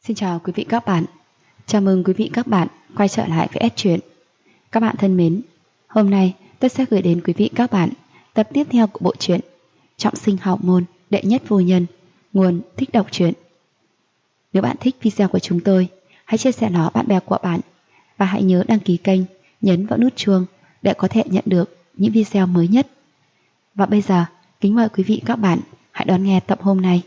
Xin chào quý vị các bạn. Chào mừng quý vị các bạn quay trở lại với S Truyện. Các bạn thân mến, hôm nay tôi sẽ gửi đến quý vị các bạn tập tiếp theo của bộ truyện Trọng sinh hào môn đệ nhất phu nhân, nguồn Thích Đọc Truyện. Nếu bạn thích video của chúng tôi, hãy chia sẻ nó bạn bè của bạn và hãy nhớ đăng ký kênh, nhấn vào nút chuông để có thể nhận được những video mới nhất. Và bây giờ, kính mời quý vị các bạn hãy đón nghe tập hôm nay.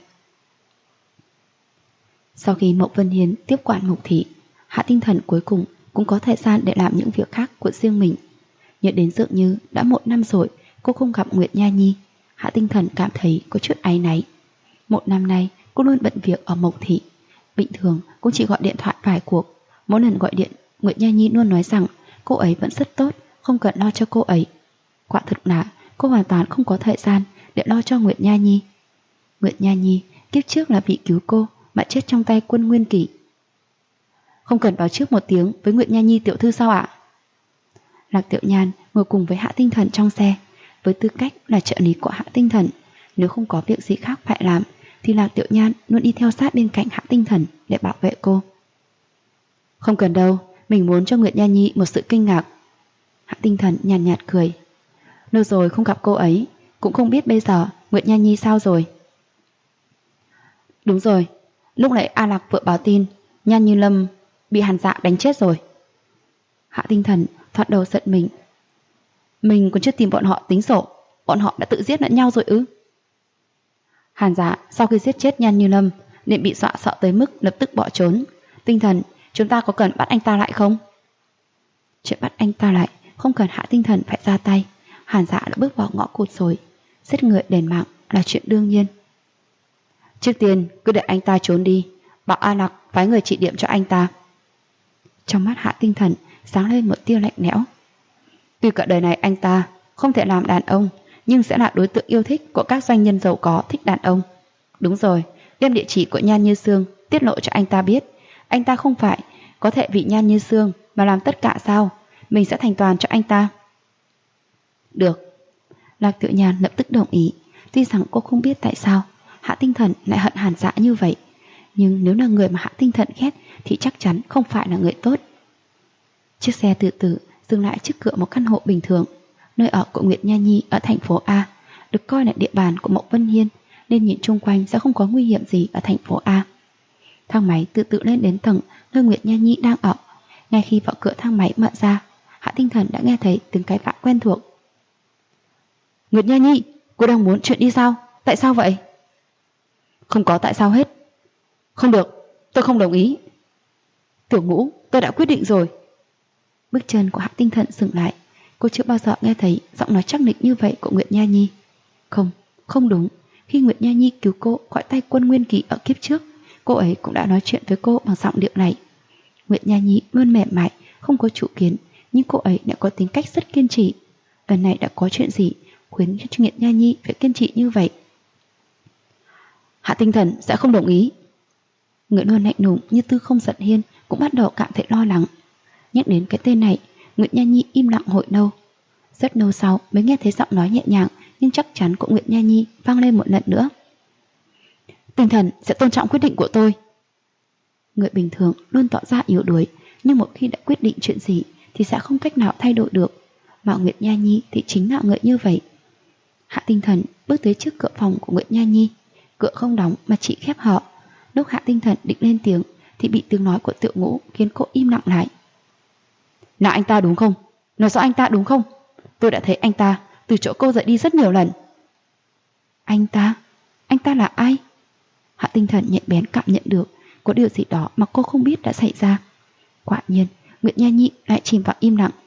Sau khi Mộc Vân Hiên tiếp quản Mộc Thị, Hạ Tinh Thần cuối cùng cũng có thời gian để làm những việc khác của riêng mình. Nhớ đến dường như đã 1 năm rồi cô không gặp Nguyệt Nha Nhi, Hạ Tinh Thần cảm thấy có chút áy náy. 1 năm nay cô luôn bận việc ở Mộc Thị, bình thường cũng chỉ gọi điện thoại vài cuộc. Mỗi lần gọi điện, Nguyệt Nha Nhi luôn nói rằng cô ấy vẫn rất tốt, không cần lo cho cô ấy. Quả thực là cô hoàn toàn không có thời gian để lo cho Nguyệt Nha Nhi. Nguyệt Nha Nhi kiếp trước là bị cứu cô mà chết trong tay Quân Nguyên Kỷ. Không cần báo trước 1 tiếng với Nguyệt Nha Nhi tiểu thư sao ạ? Lạc Tiểu Nhan ngồi cùng với Hạ Tinh Thần trong xe. Với tư cách là trợ lý của Hạ Tinh Thần, nếu không có việc gì khác phải làm thì Lạc Tiểu Nhan luôn đi theo sát bên cạnh Hạ Tinh Thần để bảo vệ cô. Không cần đâu, mình muốn cho Nguyệt Nha Nhi một sự kinh ngạc. Hạ Tinh Thần nhàn nhạt cười. Lâu rồi không gặp cô ấy, cũng không biết bây giờ Nguyệt Nha Nhi sao rồi. Đúng rồi, lúc nãy A Lạc vợ báo tin Nhan Như Lâm bị Hàn Dạ đánh chết rồi. Hạ Tinh Thần thoạt đầu giận mình còn chưa tìm bọn họ tính sổ, bọn họ đã tự giết lẫn nhau rồi ư? Hàn Dạ sau khi giết chết Nhan Như Lâm nên bị dọa sợ tới mức lập tức bỏ trốn. Tinh Thần, chúng ta có cần bắt anh ta lại không? Chuyện bắt anh ta lại không cần Hạ Tinh Thần phải ra tay. Hàn Dạ đã bước vào ngõ cụt rồi, giết người đền mạng là chuyện đương nhiên. Trước tiên cứ để anh ta trốn đi, bảo A Lạc phái người trị điểm cho anh ta. Trong mắt Hạ Tinh Thần sáng lên một tia lạnh lẽo. Tuy cả đời này anh ta không thể làm đàn ông, nhưng sẽ là đối tượng yêu thích của các doanh nhân giàu có thích đàn ông. Đúng rồi, đem địa chỉ của Nhan Như Sương tiết lộ cho anh ta biết. Anh ta không phải có thể vì Nhan Như Sương mà làm tất cả sao? Mình sẽ thành toàn cho anh ta. Được. Lạc Tiểu Nhan lập tức đồng ý. Tuy rằng cô không biết tại sao Hạ Tinh Thần lại hận Hàn Dạ như vậy, nhưng nếu là người mà Hạ Tinh Thần ghét thì chắc chắn không phải là người tốt. Chiếc xe từ từ dừng lại trước cửa một căn hộ bình thường. Nơi ở của Nguyệt Nha Nhi ở thành phố A, được coi là địa bàn của Mộc Vân Hiên, nên nhìn chung quanh sẽ không có nguy hiểm gì ở thành phố A. Thang máy từ từ lên đến tầng nơi Nguyệt Nha Nhi đang ở. Ngay khi vào cửa thang máy mở ra, Hạ Tinh Thần đã nghe thấy tiếng cái vã quen thuộc. Nguyệt Nha Nhi, cô đang muốn chuyện đi sao? Tại sao vậy? Không có tại sao hết. Không được, tôi không đồng ý. Tiểu Ngũ, tôi đã quyết định rồi. Bước chân của Hạ Tinh Thần dừng lại. Cô chưa bao giờ nghe thấy giọng nói chắc nịch như vậy của Nguyệt Nha Nhi. Không đúng. Khi Nguyệt Nha Nhi cứu cô khỏi tay Quân Nguyên Kỷ ở kiếp trước, cô ấy cũng đã nói chuyện với cô bằng giọng điệu này. Nguyệt Nha Nhi luôn mềm mại, không có chủ kiến, nhưng cô ấy đã có tính cách rất kiên trì. Lần này đã có chuyện gì khiến cho Nguyệt Nha Nhi phải kiên trì như vậy? Hạ Tinh Thần sẽ không đồng ý. Người luôn lạnh lùng như Tư Không Giận Hiên cũng bắt đầu cảm thấy lo lắng. Nhắc đến cái tên này, Nguyệt Nha Nhi im lặng hồi lâu. Rất lâu sau mới nghe thấy giọng nói nhẹ nhàng nhưng chắc chắn của Nguyệt Nha Nhi vang lên một lần nữa. Tinh Thần sẽ tôn trọng quyết định của tôi. Người bình thường luôn tỏ ra yếu đuối, nhưng một khi đã quyết định chuyện gì thì sẽ không cách nào thay đổi được. Mà Nguyệt Nha Nhi thì chính là người như vậy. Hạ Tinh Thần bước tới trước cửa phòng của Nguyệt Nha Nhi. Cửa không đóng mà chỉ khép hở. Lúc Hạ Tinh Thần định lên tiếng thì bị tiếng nói của Tiểu Ngũ khiến cô im lặng lại. Là anh ta đúng không? Nói rõ anh ta đúng không? Tôi đã thấy anh ta từ chỗ cô dậy đi rất nhiều lần. Anh ta? Anh ta là ai? Hạ Tinh Thần nhạy bén cảm nhận được có điều gì đó mà cô không biết đã xảy ra. Quả nhiên Nguyệt Nha Nhi lại chìm vào im lặng.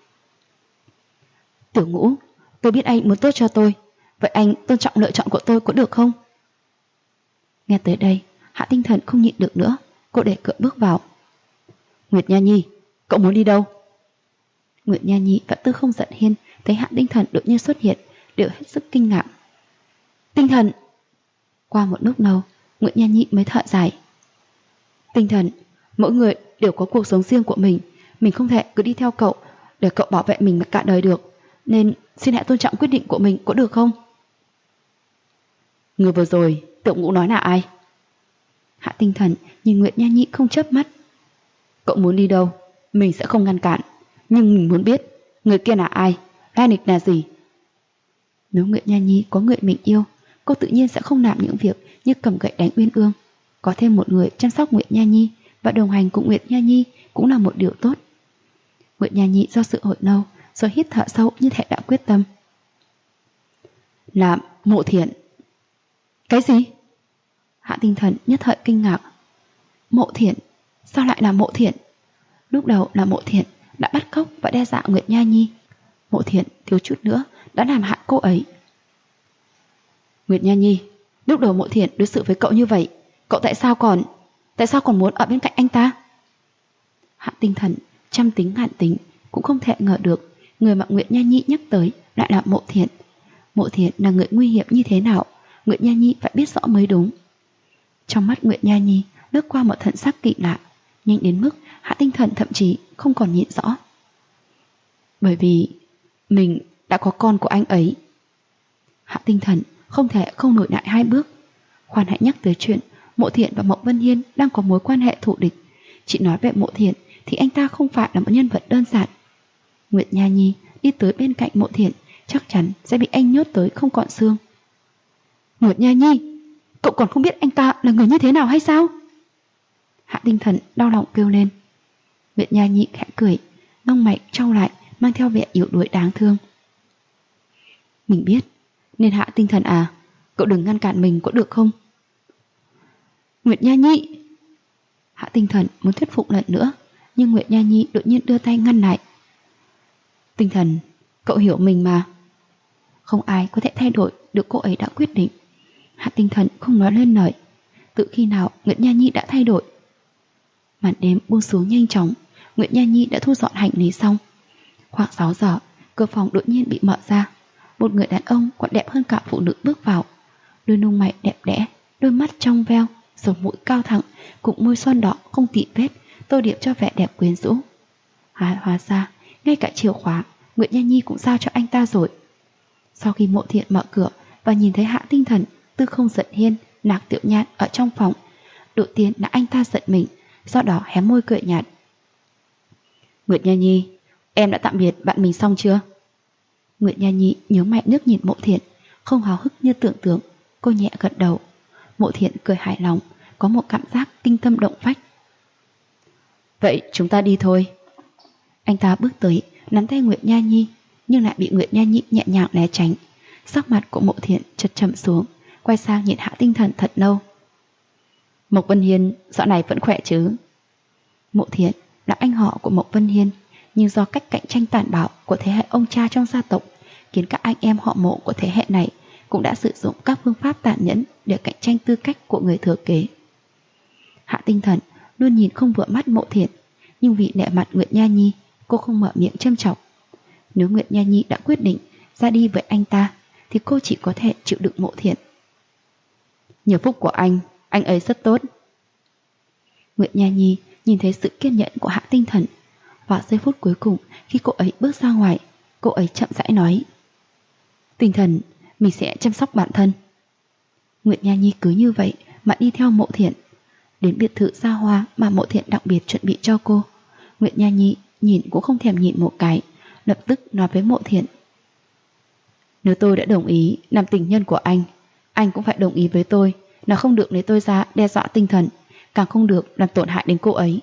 Tiểu Ngũ, tôi biết anh muốn tốt cho tôi. Vậy anh tôn trọng lựa chọn của tôi có được không? Nghe tới đây, Hạ Tinh Thần không nhịn được nữa. Cô đẩy cửa bước vào. Nguyệt Nha Nhi, cậu muốn đi đâu? Nguyệt Nha Nhi và Tư Không Giận Hiên thấy Hạ Tinh Thần đột nhiên xuất hiện đều hết sức kinh ngạc. Tinh Thần! Qua một lúc lâu, Nguyệt Nha Nhi mới thở dài. Tinh Thần, mỗi người đều có cuộc sống riêng của mình không thể cứ đi theo cậu để cậu bảo vệ mình cả đời được, nên xin hãy tôn trọng quyết định của mình có được không? Người vừa rồi Tiểu Ngũ nói là ai? Hạ Tinh Thần nhìn Nguyệt Nha Nhi không chớp mắt. Cậu muốn đi đâu? Mình sẽ không ngăn cản. Nhưng mình muốn biết, người kia là ai? Lai lịch là gì? Nếu Nguyệt Nha Nhi có người mình yêu, cô tự nhiên sẽ không làm những việc như cầm gậy đánh Uyên Ương. Có thêm một người chăm sóc Nguyệt Nha Nhi và đồng hành cùng Nguyệt Nha Nhi cũng là một điều tốt. Nguyệt Nha Nhi do sự hồi lâu rồi hít thở sâu như thể đã quyết tâm. Là Mộ Thiện. Cái gì? Hạ Tinh Thần nhất thời kinh ngạc. Mộ Thiện? Sao lại là Mộ Thiện? Lúc đầu là Mộ Thiện đã bắt cóc và đe dọa Nguyệt Nha Nhi. Mộ Thiện thiếu chút nữa đã làm hại cô ấy. Nguyệt Nha Nhi, lúc đầu Mộ Thiện đối xử với cậu như vậy, cậu tại sao còn muốn ở bên cạnh anh ta? Hạ Tinh Thần trăm tính ngàn tính cũng không thể ngờ được người mà Nguyệt Nha Nhi nhắc tới lại là Mộ Thiện. Mộ Thiện là người nguy hiểm như thế nào, Nguyệt Nha Nhi phải biết rõ mới đúng. Trong mắt Nguyệt Nha Nhi lướt qua một thần sắc kỳ lạ, nhanh đến mức Hạ Tinh Thần thậm chí không còn nhìn rõ. Bởi vì mình đã có con của anh ấy. Hạ Tinh Thần không thể không lùi lại hai bước. Khoan hãy nhắc tới chuyện Mộ Thiện và Mộng Vân Hiên đang có mối quan hệ thù địch. Chị nói về Mộ Thiện thì anh ta không phải là một nhân vật đơn giản. Nguyệt Nha Nhi đi tới bên cạnh Mộ Thiện chắc chắn sẽ bị anh nhốt tới không còn xương. Nguyệt Nha Nhi, cậu còn không biết anh ta là người như thế nào hay sao? Hạ Tinh Thần đau lòng kêu lên. Nguyệt Nha Nhi khẽ cười, lông mày trao lại mang theo vẻ yếu đuối đáng thương. Mình biết, nên Hạ Tinh Thần à, cậu đừng ngăn cản mình có được không? Nguyệt Nha Nhi. Hạ Tinh Thần muốn thuyết phục lần nữa, nhưng Nguyệt Nha Nhi đột nhiên đưa tay ngăn lại. Tinh Thần, cậu hiểu mình mà. Không ai có thể thay đổi được cô ấy đã quyết định. Hạ Tinh Thần không nói lên lời. Tự khi nào Nguyệt Nha Nhi đã thay đổi? Màn đêm buông xuống nhanh chóng, Nguyệt Nha Nhi đã thu dọn hành lý xong. Khoảng 6 giờ, cửa phòng đột nhiên bị mở ra. Một người đàn ông còn đẹp hơn cả phụ nữ bước vào. Đôi lông mày đẹp đẽ, đôi mắt trong veo, sống mũi cao thẳng, cùng môi son đỏ không tị vết, tô điểm cho vẻ đẹp quyến rũ. Hóa ra, ngay cả chìa khóa Nguyệt Nha Nhi cũng giao cho anh ta rồi. Sau khi Mộ Thiện mở cửa và nhìn thấy Hạ Tinh Thần, Tư Không Giận Hiên, Lạc Tiểu Nhạn ở trong phòng, đầu tiên là anh ta giận mình, sau đó hé môi cười nhạt. Nguyệt Nha Nhi, em đã tạm biệt bạn mình xong chưa? Nguyệt Nha Nhi nhớ mày nước nhìn Mộ Thiện, không háo hức như tưởng tượng. Cô nhẹ gật đầu. Mộ Thiện cười hài lòng, có một cảm giác kinh tâm động phách. Vậy chúng ta đi thôi. Anh ta bước tới, nắm tay Nguyệt Nha Nhi, nhưng lại bị Nguyệt Nha Nhi nhẹ nhàng né tránh. Sắc mặt của Mộ Thiện chợt trầm xuống, quay sang nhìn Hạ Tinh Thần thật lâu. Mộc Vân Hiên dạo này vẫn khỏe chứ? Mộ Thiện là anh họ của Mộc Vân Hiên, nhưng do cách cạnh tranh tàn bạo của thế hệ ông cha trong gia tộc, khiến các anh em họ Mộ của thế hệ này cũng đã sử dụng các phương pháp tàn nhẫn để cạnh tranh tư cách của người thừa kế. Hạ Tinh Thần luôn nhìn không vừa mắt Mộ Thiện, nhưng vì nể mặt Nguyệt Nha Nhi, cô không mở miệng châm chọc. Nếu Nguyệt Nha Nhi đã quyết định ra đi với anh ta, thì cô chỉ có thể chịu đựng Mộ Thiện. Nhờ phúc của anh ấy rất tốt. Nguyệt Nha Nhi nhìn thấy sự kiên nhẫn của Hạ Tinh Thần. Vào giây phút cuối cùng, khi cô ấy bước ra ngoài, cô ấy chậm rãi nói: Tinh Thần, mình sẽ chăm sóc bản thân. Nguyệt Nha Nhi cứ như vậy mà đi theo Mộ Thiện. Đến biệt thự xa hoa mà Mộ Thiện đặc biệt chuẩn bị cho cô, Nguyệt Nha Nhi nhìn cũng không thèm nhìn một cái, lập tức nói với Mộ Thiện: Nếu tôi đã đồng ý làm tình nhân của anh cũng phải đồng ý với tôi là không được lấy tôi ra đe dọa Tinh Thần, càng không được làm tổn hại đến cô ấy.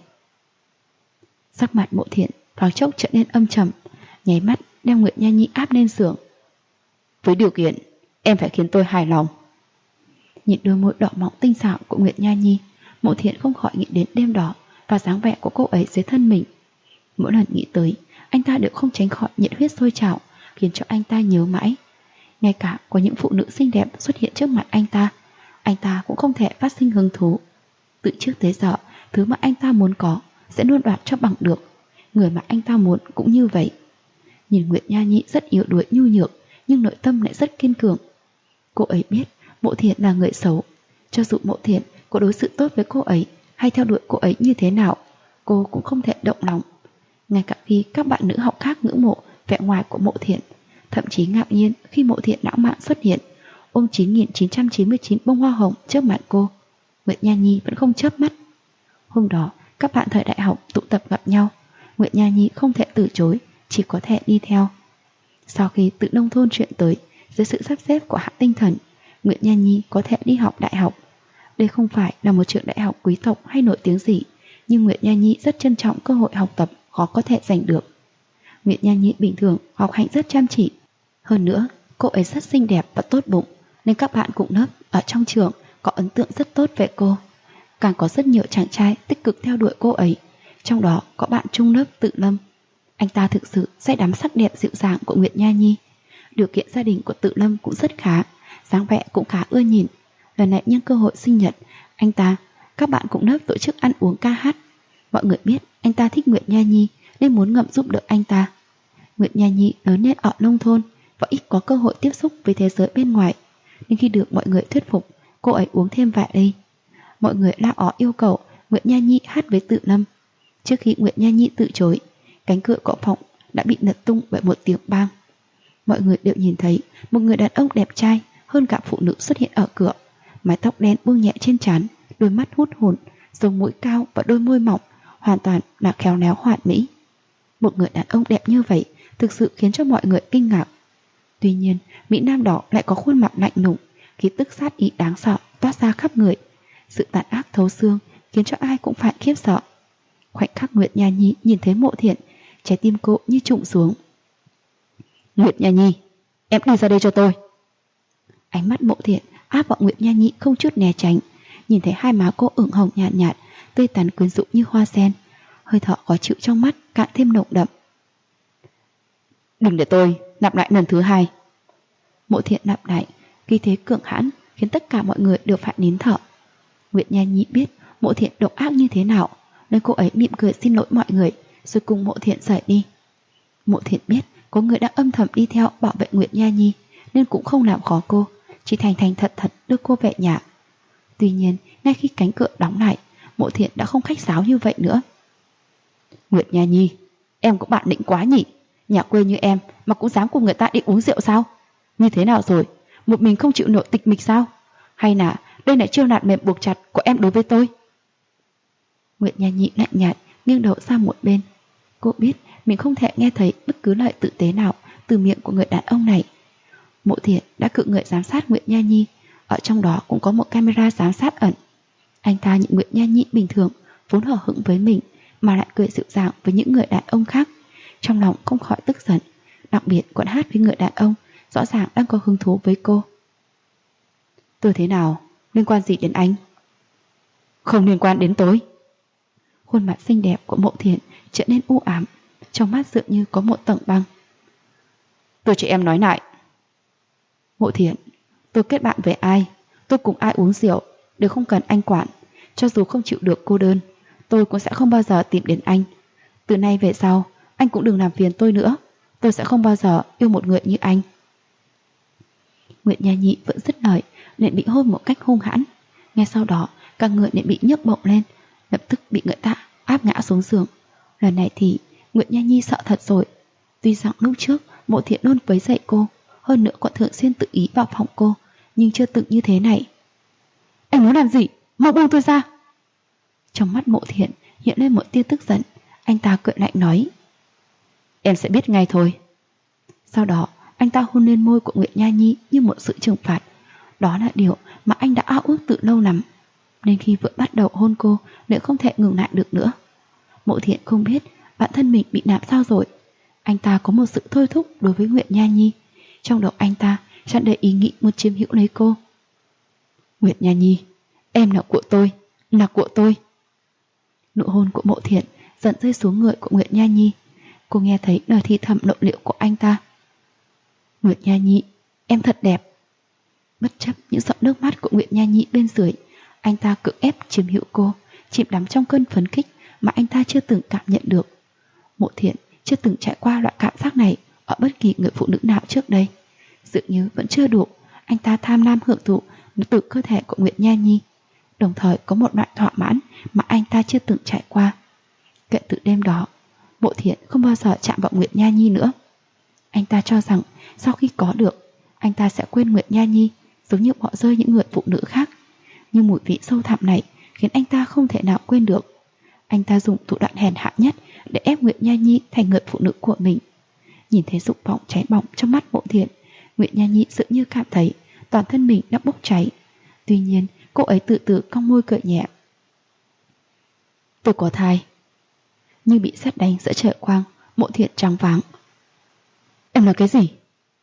Sắc mặt Mộ Thiện thoáng chốc trở nên âm trầm, nháy mắt đem Nguyệt Nha Nhi áp lên giường. Với điều kiện em phải khiến tôi hài lòng. Nhìn đôi môi đỏ mọng tinh xảo của Nguyệt Nha Nhi, Mộ Thiện không khỏi nghĩ đến đêm đó và dáng vẻ của cô ấy dưới thân mình. Mỗi lần nghĩ tới, anh ta đều không tránh khỏi nhiệt huyết sôi trào, khiến cho anh ta nhớ mãi. Ngay cả có những phụ nữ xinh đẹp xuất hiện trước mặt anh ta cũng không thể phát sinh hứng thú. Từ trước tới giờ, thứ mà anh ta muốn có sẽ luôn đoạt cho bằng được. Người mà anh ta muốn cũng như vậy. Nhìn Nguyệt Nha Nhi rất yếu đuối nhu nhược, nhưng nội tâm lại rất kiên cường. Cô ấy biết Mộ Thiện là người xấu. Cho dù Mộ Thiện có đối xử tốt với cô ấy hay theo đuổi cô ấy như thế nào, cô cũng không thể động lòng. Ngay cả khi các bạn nữ học khác ngưỡng mộ vẻ ngoài của Mộ Thiện, thậm chí ngạc nhiên khi Mộ Thiện lãng mạn xuất hiện, ôm 9.999 bông hoa hồng trước mặt cô Nguyệt Nha Nhi vẫn không chớp mắt. Hôm đó, các bạn thời đại học tụ tập gặp nhau. Nguyệt Nha Nhi không thể từ chối, chỉ có thể đi theo. Sau khi từ nông thôn chuyển tới, dưới sự sắp xếp của Hạ Tinh Thần, Nguyệt Nha Nhi có thể đi học đại học. Đây không phải là một trường đại học quý tộc hay nổi tiếng gì, nhưng Nguyệt Nha Nhi rất trân trọng cơ hội học tập khó có thể giành được. Nguyệt Nha Nhi bình thường học hành rất chăm chỉ. Hơn nữa, cô ấy rất xinh đẹp và tốt bụng, nên các bạn cùng lớp ở trong trường có ấn tượng rất tốt về cô. Càng có rất nhiều chàng trai tích cực theo đuổi cô ấy, trong đó có bạn chung lớp Tự Lâm. Anh ta thực sự say đắm sắc đẹp dịu dàng của Nguyệt Nha Nhi. Điều kiện gia đình của Tự Lâm cũng rất khá, dáng vẻ cũng khá ưa nhìn. Lần này nhân cơ hội sinh nhật, các bạn cùng lớp tổ chức ăn uống ca hát. Mọi người biết anh ta thích Nguyệt Nha Nhi nên muốn ngầm giúp đỡ anh ta. Nguyệt Nha Nhi lớn lên ở nông thôn và ít có cơ hội tiếp xúc với thế giới bên ngoài, nhưng khi được mọi người thuyết phục, cô ấy uống thêm vài ly. Mọi người la ó yêu cầu Nguyệt Nha Nhi hát với Tự Lâm. Trước khi Nguyệt Nha Nhi từ chối, cánh cửa của phòng đã bị lật tung bởi một tiếng bang. Mọi người đều nhìn thấy một người đàn ông đẹp trai hơn cả phụ nữ xuất hiện ở cửa. Mái tóc đen buông nhẹ trên trán, đôi mắt hút hồn, sống mũi cao và đôi môi mỏng, hoàn toàn là khéo léo hoàn mỹ. Một người đàn ông đẹp như vậy thực sự khiến cho mọi người kinh ngạc. Tuy nhiên, Mỹ Nam đó lại có khuôn mặt lạnh lùng, khí tức sát ý đáng sợ toát ra khắp người. Sự tàn ác thấu xương khiến cho ai cũng phải khiếp sợ. Khoảnh khắc Nguyệt Nha Nhi nhìn thấy Mộ Thiện, trái tim cô như trụng xuống. Nguyệt Nha Nhi, em đi ra đây cho tôi. Ánh mắt Mộ Thiện áp vào Nguyệt Nha Nhi không chút né tránh. Nhìn thấy hai má cô ửng hồng nhạt nhạt, tươi tắn quyến rũ như hoa sen, hơi thở khó chịu trong mắt càng thêm nồng đậm. Đừng để tôi lặp lại lần thứ hai. Mộ Thiện lặp lại, khí thế cường hãn khiến tất cả mọi người đều phải nín thở. Nguyệt Nha Nhi biết Mộ Thiện độc ác như thế nào, nên cô ấy mỉm cười xin lỗi mọi người, rồi cùng Mộ Thiện rời đi. Mộ Thiện biết có người đang âm thầm đi theo bảo vệ Nguyệt Nha Nhi, nên cũng không làm khó cô, chỉ thành thành thật thật đưa cô về nhà. Tuy nhiên, ngay khi cánh cửa đóng lại, Mộ Thiện đã không khách sáo như vậy nữa. Nguyệt Nha Nhi, em cũng bản lĩnh quá nhỉ. Nhà quê như em mà cũng dám cùng người ta đi uống rượu sao? Như thế nào rồi? Một mình không chịu nổi tịch mịch sao? Hay là đây là chiêu nạn mềm buộc chặt của em đối với tôi? Nguyệt Nha Nhi lạnh nhạt nghiêng đầu sang một bên. Cô biết mình không thể nghe thấy bất cứ lời tử tế nào từ miệng của người đàn ông này. Mộ Thiện đã cử người giám sát Nguyệt Nha Nhi, ở trong đó cũng có một camera giám sát ẩn. Anh ta nhìn Nguyệt Nha Nhi bình thường, vốn hờ hững với mình, mà lại cười dịu dàng với những người đàn ông khác. Trong lòng không khỏi tức giận, đặc biệt còn hát với người đàn ông rõ ràng đang có hứng thú với cô. Tôi thế nào? Liên quan gì đến anh? Không liên quan đến tôi. Khuôn mặt xinh đẹp của Mộ Thiện trở nên u ám, trong mắt dường như có một tầng băng. Tôi cho em nói lại. Mộ Thiện, tôi kết bạn với ai, tôi cùng ai uống rượu đều không cần anh quản. Cho dù không chịu được cô đơn, tôi cũng sẽ không bao giờ tìm đến anh. Từ nay về sau, anh cũng đừng làm phiền tôi nữa. Tôi sẽ không bao giờ yêu một người như anh. Nguyệt Nha Nhi vẫn dứt lời, liền bị hôn một cách hung hãn. Ngay sau đó, cả người liền bị nhấc bổng lên, lập tức bị người ta áp ngã xuống giường. Lần này thì Nguyệt Nha Nhi sợ thật rồi. Tuy rằng lúc trước Mộ Thiện luôn quấy rầy cô, hơn nữa còn thường xuyên tự ý vào phòng cô, nhưng chưa từng như thế này. Anh muốn làm gì? Mau buông tôi ra! Trong mắt Mộ Thiện hiện lên một tia tức giận. Anh ta cười lạnh nói: Em sẽ biết ngay thôi. Sau đó anh ta hôn lên môi của Nguyệt Nha Nhi như một sự trừng phạt. Đó là điều mà anh đã ao ước từ lâu lắm, nên khi vừa bắt đầu hôn cô lại không thể ngừng lại được nữa. Mộ Thiện không biết bản thân mình bị làm sao rồi. Anh ta có một sự thôi thúc đối với Nguyệt Nha Nhi. Trong đầu anh ta tràn đầy ý nghĩ muốn chiếm hữu lấy cô. Nguyệt Nha Nhi, em là của tôi, là của tôi. Nụ hôn của Mộ Thiện dần rơi xuống người của Nguyệt Nha Nhi. Cô nghe thấy lời thì thầm lộ liễu của anh ta. Nguyệt Nha Nhi, em thật đẹp. Bất chấp những giọt nước mắt của Nguyệt Nha Nhi bên dưới, anh ta cưỡng ép chiếm hữu cô, chìm đắm trong cơn phấn khích mà anh ta chưa từng cảm nhận được. Mộ Thiện chưa từng trải qua loại cảm giác này ở bất kỳ người phụ nữ nào trước đây. Dường như vẫn chưa đủ, anh ta tham lam hưởng thụ từ cơ thể của Nguyệt Nha Nhi, đồng thời có một loại thỏa mãn mà anh ta chưa từng trải qua. Kể từ đêm đó, Mộ Thiện không bao giờ chạm vào Nguyệt Nha Nhi nữa. Anh ta cho rằng sau khi có được, anh ta sẽ quên Nguyệt Nha Nhi, giống như bỏ rơi những người phụ nữ khác. Nhưng mùi vị sâu thẳm này khiến anh ta không thể nào quên được. Anh ta dùng thủ đoạn hèn hạ nhất để ép Nguyệt Nha Nhi thành người phụ nữ của mình. Nhìn thấy dục vọng cháy bỏng trong mắt Mộ Thiện, Nguyệt Nha Nhi dường như cảm thấy toàn thân mình đã bốc cháy. Tuy nhiên, cô ấy tự tử cong môi cười nhẹ. Tôi có thai. Như bị sét đánh giữa trời quang, Mộ Thiện choáng váng. Em nói cái gì?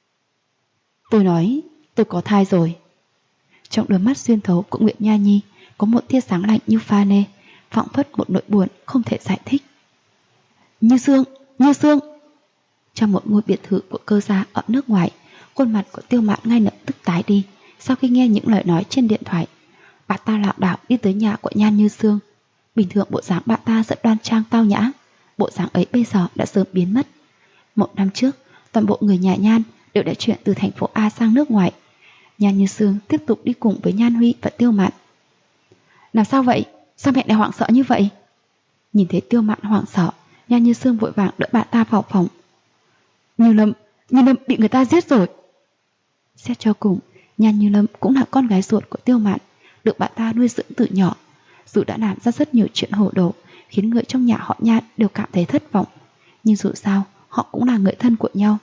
Tôi nói tôi có thai rồi. Trong đôi mắt xuyên thấu của Nguyệt Nha Nhi có một tia sáng lạnh như pha lê, phảng phất một nỗi buồn không thể giải thích. Như Sương, Như Sương. Trong một ngôi biệt thự của Cơ gia ở nước ngoài, khuôn mặt của Tiêu Mạn ngay lập tức tái đi. Sau khi nghe những lời nói trên điện thoại, bà ta lảo đảo đi tới nhà của Nhan Như Sương. Bình thường bộ dáng bà ta rất đoan trang tao nhã, bộ dáng ấy bây giờ đã sớm biến mất. Một năm trước, toàn bộ người nhà Nhan đều đã chuyển từ thành phố A sang nước ngoài. Nhan Như Sương tiếp tục đi cùng với Nhan Huy và Tiêu Mạn. Làm sao vậy? Sao mẹ lại hoảng sợ như vậy? Nhìn thấy Tiêu Mạn hoảng sợ, Nhan Như Sương vội vàng đỡ bà ta vào phòng. Như Lâm bị người ta giết rồi. Xét cho cùng, Nhan Như Lâm cũng là con gái ruột của Tiêu Mạn, được bà ta nuôi dưỡng từ nhỏ. Dù đã làm ra rất nhiều chuyện hồ đồ, khiến người trong nhà họ Nhan đều cảm thấy thất vọng, nhưng dù sao họ cũng là người thân của nhau.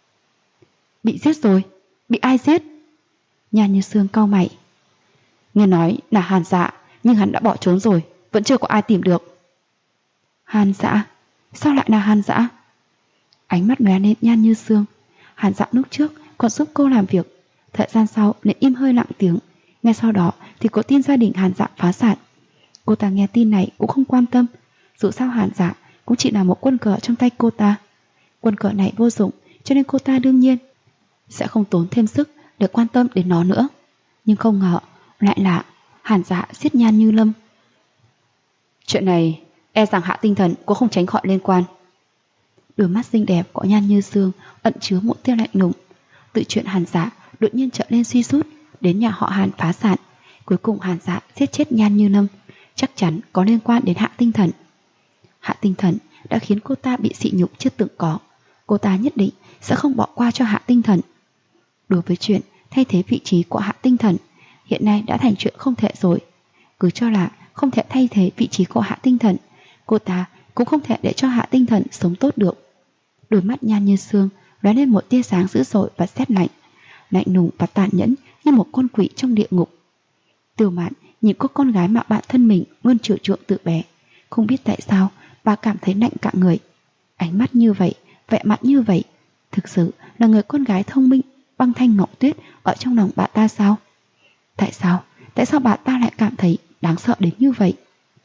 Bị giết rồi? Bị ai giết? Nhan Như Sương cau mày. Nghe nói là Hàn Dạ, nhưng hắn đã bỏ trốn rồi, vẫn chưa có ai tìm được. Hàn Dạ? Sao lại là Hàn Dạ? Ánh mắt lóe lên Nhan Như Sương. Hàn Dạ lúc trước còn giúp cô làm việc, thời gian sau lại im hơi lặng tiếng. Ngay sau đó thì có tin gia đình Hàn Dạ phá sản. Cô ta nghe tin này cũng không quan tâm, dù sao Hàn Dạ cũng chỉ là một quân cờ trong tay cô ta. Quân cờ này vô dụng, cho nên cô ta đương nhiên sẽ không tốn thêm sức để quan tâm đến nó nữa. Nhưng không ngờ lại là Hàn Dạ giết Nhan Như Lâm. Chuyện này e rằng Hạ Tinh Thần cũng không tránh khỏi liên quan. Đôi mắt xinh đẹp của Nhan Như Sương ẩn chứa một tia lạnh lùng. Tự chuyện Hàn Dạ đột nhiên trở lên suy sút, đến nhà họ Hàn phá sản, cuối cùng Hàn Dạ giết chết Nhan Như Lâm, chắc chắn có liên quan đến Hạ Tinh Thần. Hạ Tinh Thần đã khiến cô ta bị sỉ nhục chưa từng có, cô ta nhất định sẽ không bỏ qua cho Hạ Tinh Thần. Đối với chuyện thay thế vị trí của Hạ Tinh Thần, hiện nay đã thành chuyện không thể rồi. Cứ cho là không thể thay thế vị trí của Hạ Tinh Thần, cô ta cũng không thể để cho Hạ Tinh Thần sống tốt được. Đôi mắt Nhan Như Sương lóe lên một tia sáng dữ dội và sét lạnh, lạnh lùng và tàn nhẫn như một con quỷ trong địa ngục. Tiêu Mạn nhìn cô con gái mà bạn thân mình luôn chiều chuộng từ bé, không biết tại sao bà cảm thấy lạnh cả người. Ánh mắt như vậy, vẻ mặt như vậy, thực sự là người con gái thông minh băng thanh ngọc tuyết ở trong lòng bà ta sao? Tại sao bà ta lại cảm thấy đáng sợ đến như vậy?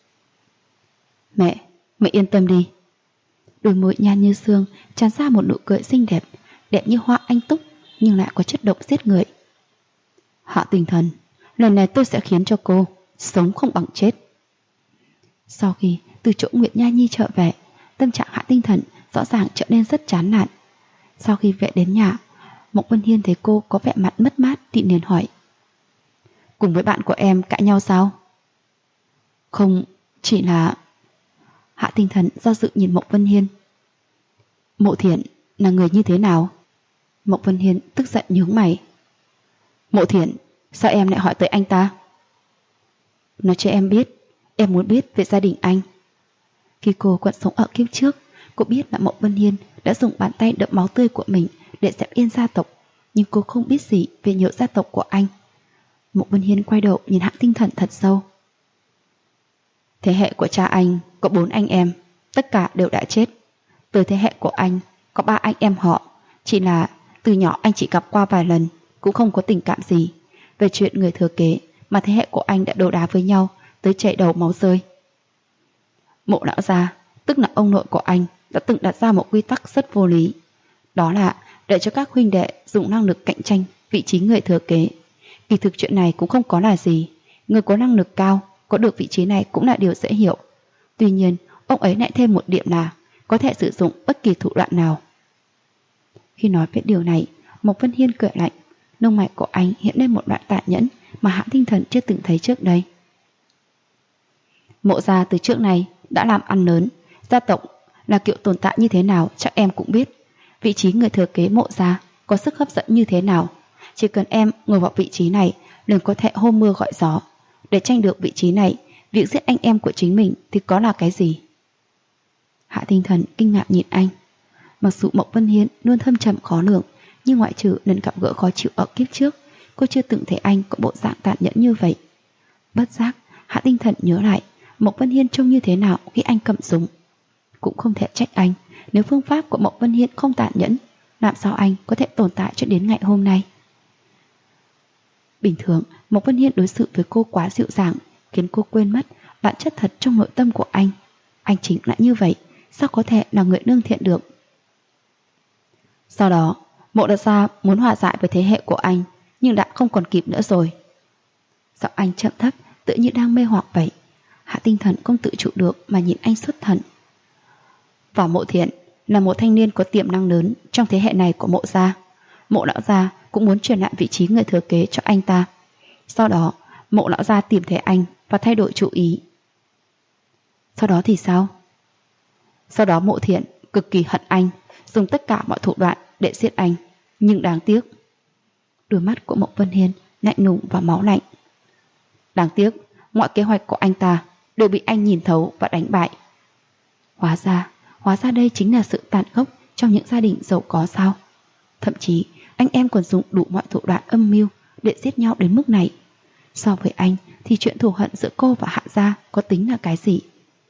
Mẹ yên tâm đi. Đôi môi Nhan Như Sương tràn ra một nụ cười xinh đẹp, đẹp như hoa anh túc nhưng lại có chất độc giết người. Hạ Tinh Thần, lần này tôi sẽ khiến cho cô sống không bằng chết. Sau khi từ chỗ Nguyệt Nha Nhi trở về, tâm trạng Hạ Tinh Thần rõ ràng trở nên rất chán nản. Sau khi về đến nhà, Mộc Vân Hiên thấy cô có vẻ mặt mất mát thì liền hỏi. Cùng với bạn của em cãi nhau sao? Không, chỉ là... Hạ Tinh Thần do dự nhìn Mộc Vân Hiên. Mộ Thiện là người như thế nào? Mộc Vân Hiên tức giận nhướng mày. Mộ Thiện, sao em lại hỏi tới anh ta? Nói cho em biết, em muốn biết về gia đình anh. Khi cô còn sống ở kiếp trước, cô biết là Mộc Vân Hiên đã dùng bàn tay đẫm máu tươi của mình để dẹp yên gia tộc, nhưng cô không biết gì về nhiều gia tộc của anh. Mộc Vân Hiên quay đầu nhìn Hạ Tinh Thần thật sâu. Thế hệ của cha anh có 4 anh em, tất cả đều đã chết. Từ thế hệ của anh có 3 anh em họ, chỉ là từ nhỏ anh chỉ gặp qua vài lần, cũng không có tình cảm gì. Về chuyện người thừa kế mà thế hệ của anh đã đấu đá với nhau tới chảy đầu máu rơi. Mộ lão gia, tức là ông nội của anh, đã từng đặt ra một quy tắc rất vô lý. Đó là để cho các huynh đệ dùng năng lực cạnh tranh vị trí người thừa kế. Kỳ thực chuyện này cũng không có là gì. Người có năng lực cao có được vị trí này cũng là điều dễ hiểu. Tuy nhiên, ông ấy lại thêm một điểm là có thể sử dụng bất kỳ thủ đoạn nào. Khi nói về điều này, Mộc Vân Hiên cười lạnh, lông mày của anh hiện lên một đoạn tàn nhẫn mà Hạ Tinh Thần chưa từng thấy trước đây. Mộ gia từ trước này đã làm ăn lớn, gia tộc là kiểu tồn tại như thế nào chắc em cũng biết. Vị trí người thừa kế Mộ gia có sức hấp dẫn như thế nào. Chỉ cần em ngồi vào vị trí này liền có thể hô mưa gọi gió. Để tranh được vị trí này, việc giết anh em của chính mình thì có là cái gì? Hạ Tinh Thần kinh ngạc nhìn anh. Mặc dù Mộc Vân Hiên luôn thâm trầm khó lường, nhưng ngoại trừ lần gặp gỡ khó chịu ở kiếp trước, cô chưa từng thấy anh có bộ dạng tàn nhẫn như vậy. Bất giác, Hạ Tinh Thần nhớ lại Mộc Vân Hiên trông như thế nào khi anh cầm súng. Cũng không thể trách anh, nếu phương pháp của Mộc Vân Hiên không tàn nhẫn, làm sao anh có thể tồn tại cho đến ngày hôm nay? Bình thường, Mộc Vân Hiên đối xử với cô quá dịu dàng, khiến cô quên mất bản chất thật trong nội tâm của anh. Anh chính là như vậy, sao có thể là người lương thiện được? Sau đó, Mộ Đạt Gia muốn hòa giải với thế hệ của anh, nhưng đã không còn kịp nữa rồi. Giọng anh chậm thấp, tự như đang mê hoặc vậy. Hạ Tinh Thần không tự trụ được mà nhìn anh xuất thần. Võ Mộ Thiện là một thanh niên có tiềm năng lớn trong thế hệ này của Mộ gia. Mộ lão gia cũng muốn truyền lại vị trí người thừa kế cho anh ta. Sau đó, Mộ lão gia tìm thấy anh và thay đổi chủ ý. Sau đó thì sao? Sau đó Mộ Thiện cực kỳ hận anh, dùng tất cả mọi thủ đoạn để giết anh, nhưng đáng tiếc. Đôi mắt của Mộc Vân Hiên lạnh lùng và máu lạnh. Đáng tiếc, mọi kế hoạch của anh ta đều bị anh nhìn thấu và đánh bại. Hóa ra đây chính là sự tàn khốc trong những gia đình giàu có sao? Thậm chí, anh em còn dùng đủ mọi thủ đoạn âm mưu để giết nhau đến mức này. So với anh thì chuyện thù hận giữa cô và Hạ gia có tính là cái gì?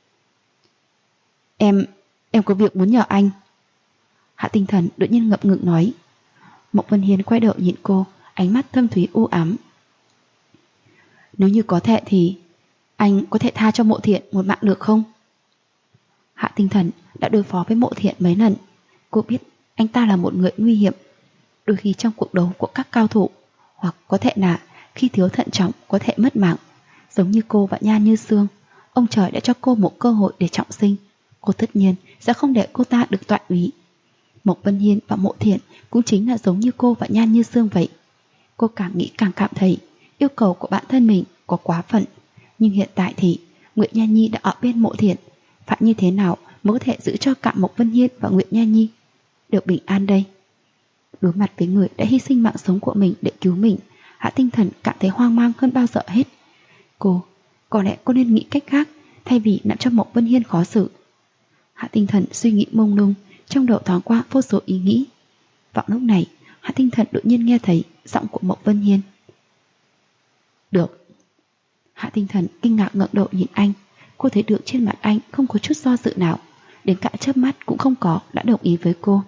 Em có việc muốn nhờ anh. Hạ Tinh Thần đột nhiên ngập ngừng nói. Mộc Vân Hiên quay đầu nhìn cô, ánh mắt thâm thúy u ám. Nếu như có thể thì anh có thể tha cho Mộ Thiện một mạng được không? Hạ Tinh Thần đã đối phó với Mộ Thiện mấy lần. Cô biết anh ta là một người nguy hiểm. Đôi khi trong cuộc đấu của các cao thủ, hoặc có thể là khi thiếu thận trọng có thể mất mạng. Giống như cô và Nhan Như Sương, ông trời đã cho cô một cơ hội để trọng sinh. Cô tất nhiên sẽ không để cô ta được tọa úy. Mộc Vân Hiên và Mộ Thiện cũng chính là giống như cô và Nhan Như Sương vậy. Cô càng nghĩ càng cảm thấy yêu cầu của bản thân mình có quá phận. Nhưng hiện tại thì Nguyệt Nha Nhi đã ở bên Mộ Thiện. Phải như thế nào mới có thể giữ cho cả Mộc Vân Hiên và Nguyệt Nha Nhi được bình an đây? Đối mặt với người đã hy sinh mạng sống của mình để cứu mình, Hạ Tinh Thần cảm thấy hoang mang hơn bao giờ hết. Có lẽ cô nên nghĩ cách khác thay vì làm cho Mộc Vân Hiên khó xử. Hạ Tinh Thần suy nghĩ mông lung, trong đầu thoáng qua vô số ý nghĩ. Vào lúc này, Hạ Tinh Thần đột nhiên nghe thấy giọng của Mộc Vân Hiên. Được. Hạ Tinh Thần kinh ngạc ngẩng đầu nhìn anh. Cô thấy được trên mặt anh không có chút do dự nào, đến cả chớp mắt cũng không có, đã đồng ý với cô.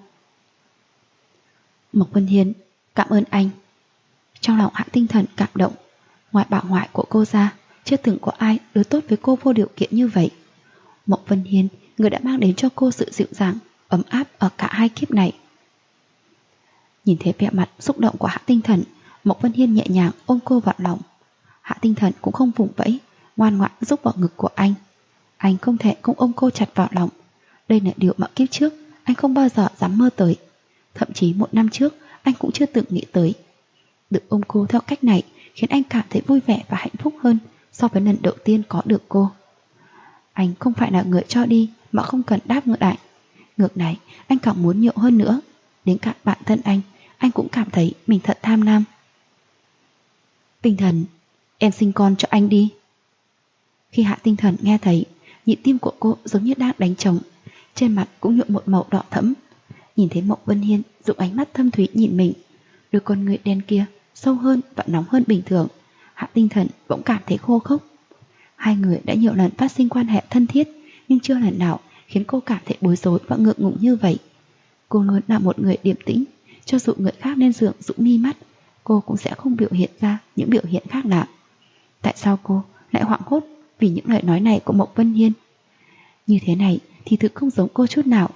Mộc Vân Hiên, cảm ơn anh. Trong lòng Hạ Tinh Thần cảm động. Ngoài bà ngoại của cô ra, chưa từng có ai đối tốt với cô vô điều kiện như vậy. Mộc Vân Hiên, người đã mang đến cho cô sự dịu dàng, ấm áp ở cả hai kiếp này. Nhìn thấy vẻ mặt xúc động của Hạ Tinh Thần, Mộc Vân Hiên nhẹ nhàng ôm cô vào lòng. Hạ Tinh Thần cũng không vùng vẫy, ngoan ngoãn giúp vào ngực của anh. Anh không thể không ôm cô chặt vào lòng. Đây là điều mà kiếp trước anh không bao giờ dám mơ tới. Thậm chí một năm trước anh cũng chưa từng nghĩ tới. Được ôm cô theo cách này khiến anh cảm thấy vui vẻ và hạnh phúc hơn so với lần đầu tiên có được cô. Anh không phải là người cho đi mà không cần đáp ngược lại. Ngược này anh càng muốn nhiều hơn nữa. Đến cả bản thân anh cũng cảm thấy mình thật tham lam. Tinh Thần, em sinh con cho anh đi. Khi Hạ Tinh Thần nghe thấy, nhịp tim của cô giống như đang đánh trống, trên mặt cũng nhuộm một màu đỏ thẫm. Nhìn thấy Mộc Vân Hiên dùng ánh mắt thâm thúy nhìn mình, đôi con người đen kia sâu hơn và nóng hơn bình thường, Hạ Tinh Thần bỗng cảm thấy khô khốc. Hai người đã nhiều lần phát sinh quan hệ thân thiết, nhưng chưa lần nào khiến cô cảm thấy bối rối và ngượng ngùng như vậy. Cô luôn là một người điềm tĩnh, cho dù người khác lên giường dụi mi mắt, cô cũng sẽ không biểu hiện ra những biểu hiện khác lạ. Tại sao cô lại hoảng hốt vì những lời nói này của Mộc Vân Hiên? Như thế này thì thực không giống cô chút nào.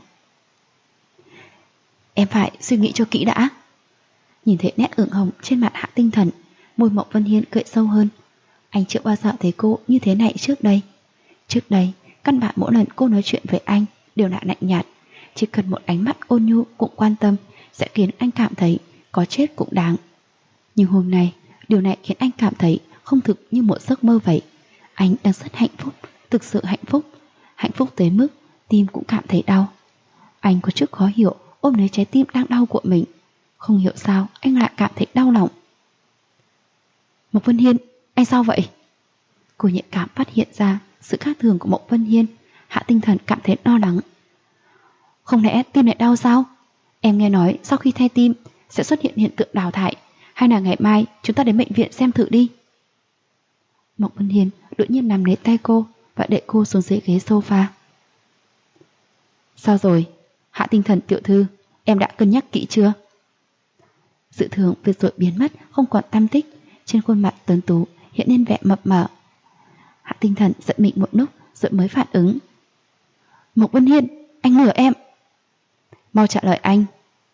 Em phải suy nghĩ cho kỹ đã. Nhìn thấy nét ửng hồng trên mặt Hạ Tinh Thần, môi Mộc Vân Hiên cười sâu hơn. Anh chưa bao giờ thấy cô như thế này trước đây. Trước đây, căn bản mỗi lần cô nói chuyện với anh đều là lạnh nhạt. Chỉ cần một ánh mắt ôn nhu cũng quan tâm sẽ khiến anh cảm thấy có chết cũng đáng. Nhưng hôm nay, điều này khiến anh cảm thấy không thực như một giấc mơ vậy. Anh đang rất hạnh phúc, thực sự hạnh phúc. Hạnh phúc tới mức tim cũng cảm thấy đau. Anh có chút khó hiểu ôm lấy trái tim đang đau của mình. Không hiểu sao anh lại cảm thấy đau lòng. Mộc Vân Hiên, anh sao vậy? Cô nhạy cảm phát hiện ra sự khác thường của Mộc Vân Hiên. Hạ Tinh Thần cảm thấy lo lắng. Không lẽ tim lại đau sao? Em nghe nói sau khi thay tim sẽ xuất hiện hiện tượng đào thải. Hay là ngày mai chúng ta đến bệnh viện xem thử đi. Mộc Vân Hiên đột nhiên nắm lấy tay cô và đẩy cô xuống dưới ghế sofa. Sao rồi? Hạ Tinh Thần tiểu thư, em đã cân nhắc kỹ chưa? Dự thường vừa rồi biến mất, không còn tăm tích. Trên khuôn mặt tuấn tú hiện lên vẻ mập mờ. Hạ Tinh Thần giận mình một lúc rồi mới phản ứng. Mộc Vân Hiên, anh lừa em. Mau trả lời anh.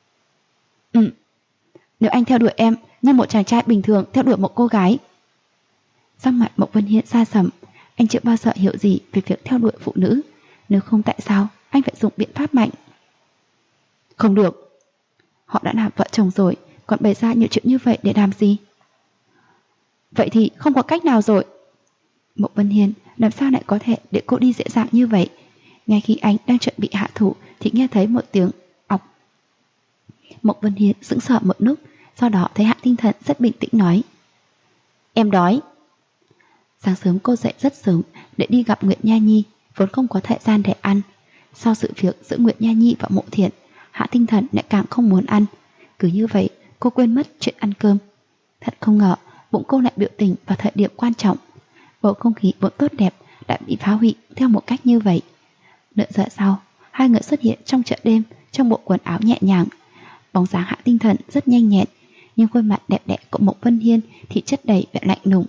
Nếu anh theo đuổi em như một chàng trai bình thường theo đuổi một cô gái. Sắc mặt Mộc Vân Hiên xa sầm. Anh chưa bao giờ hiểu gì về việc theo đuổi phụ nữ. Nếu không tại sao anh phải dùng biện pháp mạnh? Không được. Họ đã làm vợ chồng rồi, còn bày ra nhiều chuyện như vậy để làm gì? Vậy thì không có cách nào rồi. Mộc Vân Hiên làm sao lại có thể để cô đi dễ dàng như vậy? Ngay khi anh đang chuẩn bị hạ thủ thì nghe thấy một tiếng ọc. Mộc Vân Hiên sững sờ một lúc, sau đó thấy Hạ Tinh Thần rất bình tĩnh nói. Em đói. Sáng sớm cô dậy rất sớm để đi gặp Nguyệt Nha Nhi, vốn không có thời gian để ăn. Sau sự việc giữa Nguyệt Nha Nhi và Mộ Thiện, Hạ Tinh Thần lại càng không muốn ăn. Cứ như vậy cô quên mất chuyện ăn cơm. Thật không ngờ bụng cô lại biểu tình vào thời điểm quan trọng. Bầu không khí vốn tốt đẹp đã bị phá hủy theo một cách như vậy. Nửa giờ sau, hai người xuất hiện trong chợ đêm trong bộ quần áo nhẹ nhàng. Bóng dáng Hạ Tinh Thần rất nhanh nhẹn, nhưng khuôn mặt đẹp đẽ của Mộc Vân Hiên thì chất đầy vẻ lạnh lùng.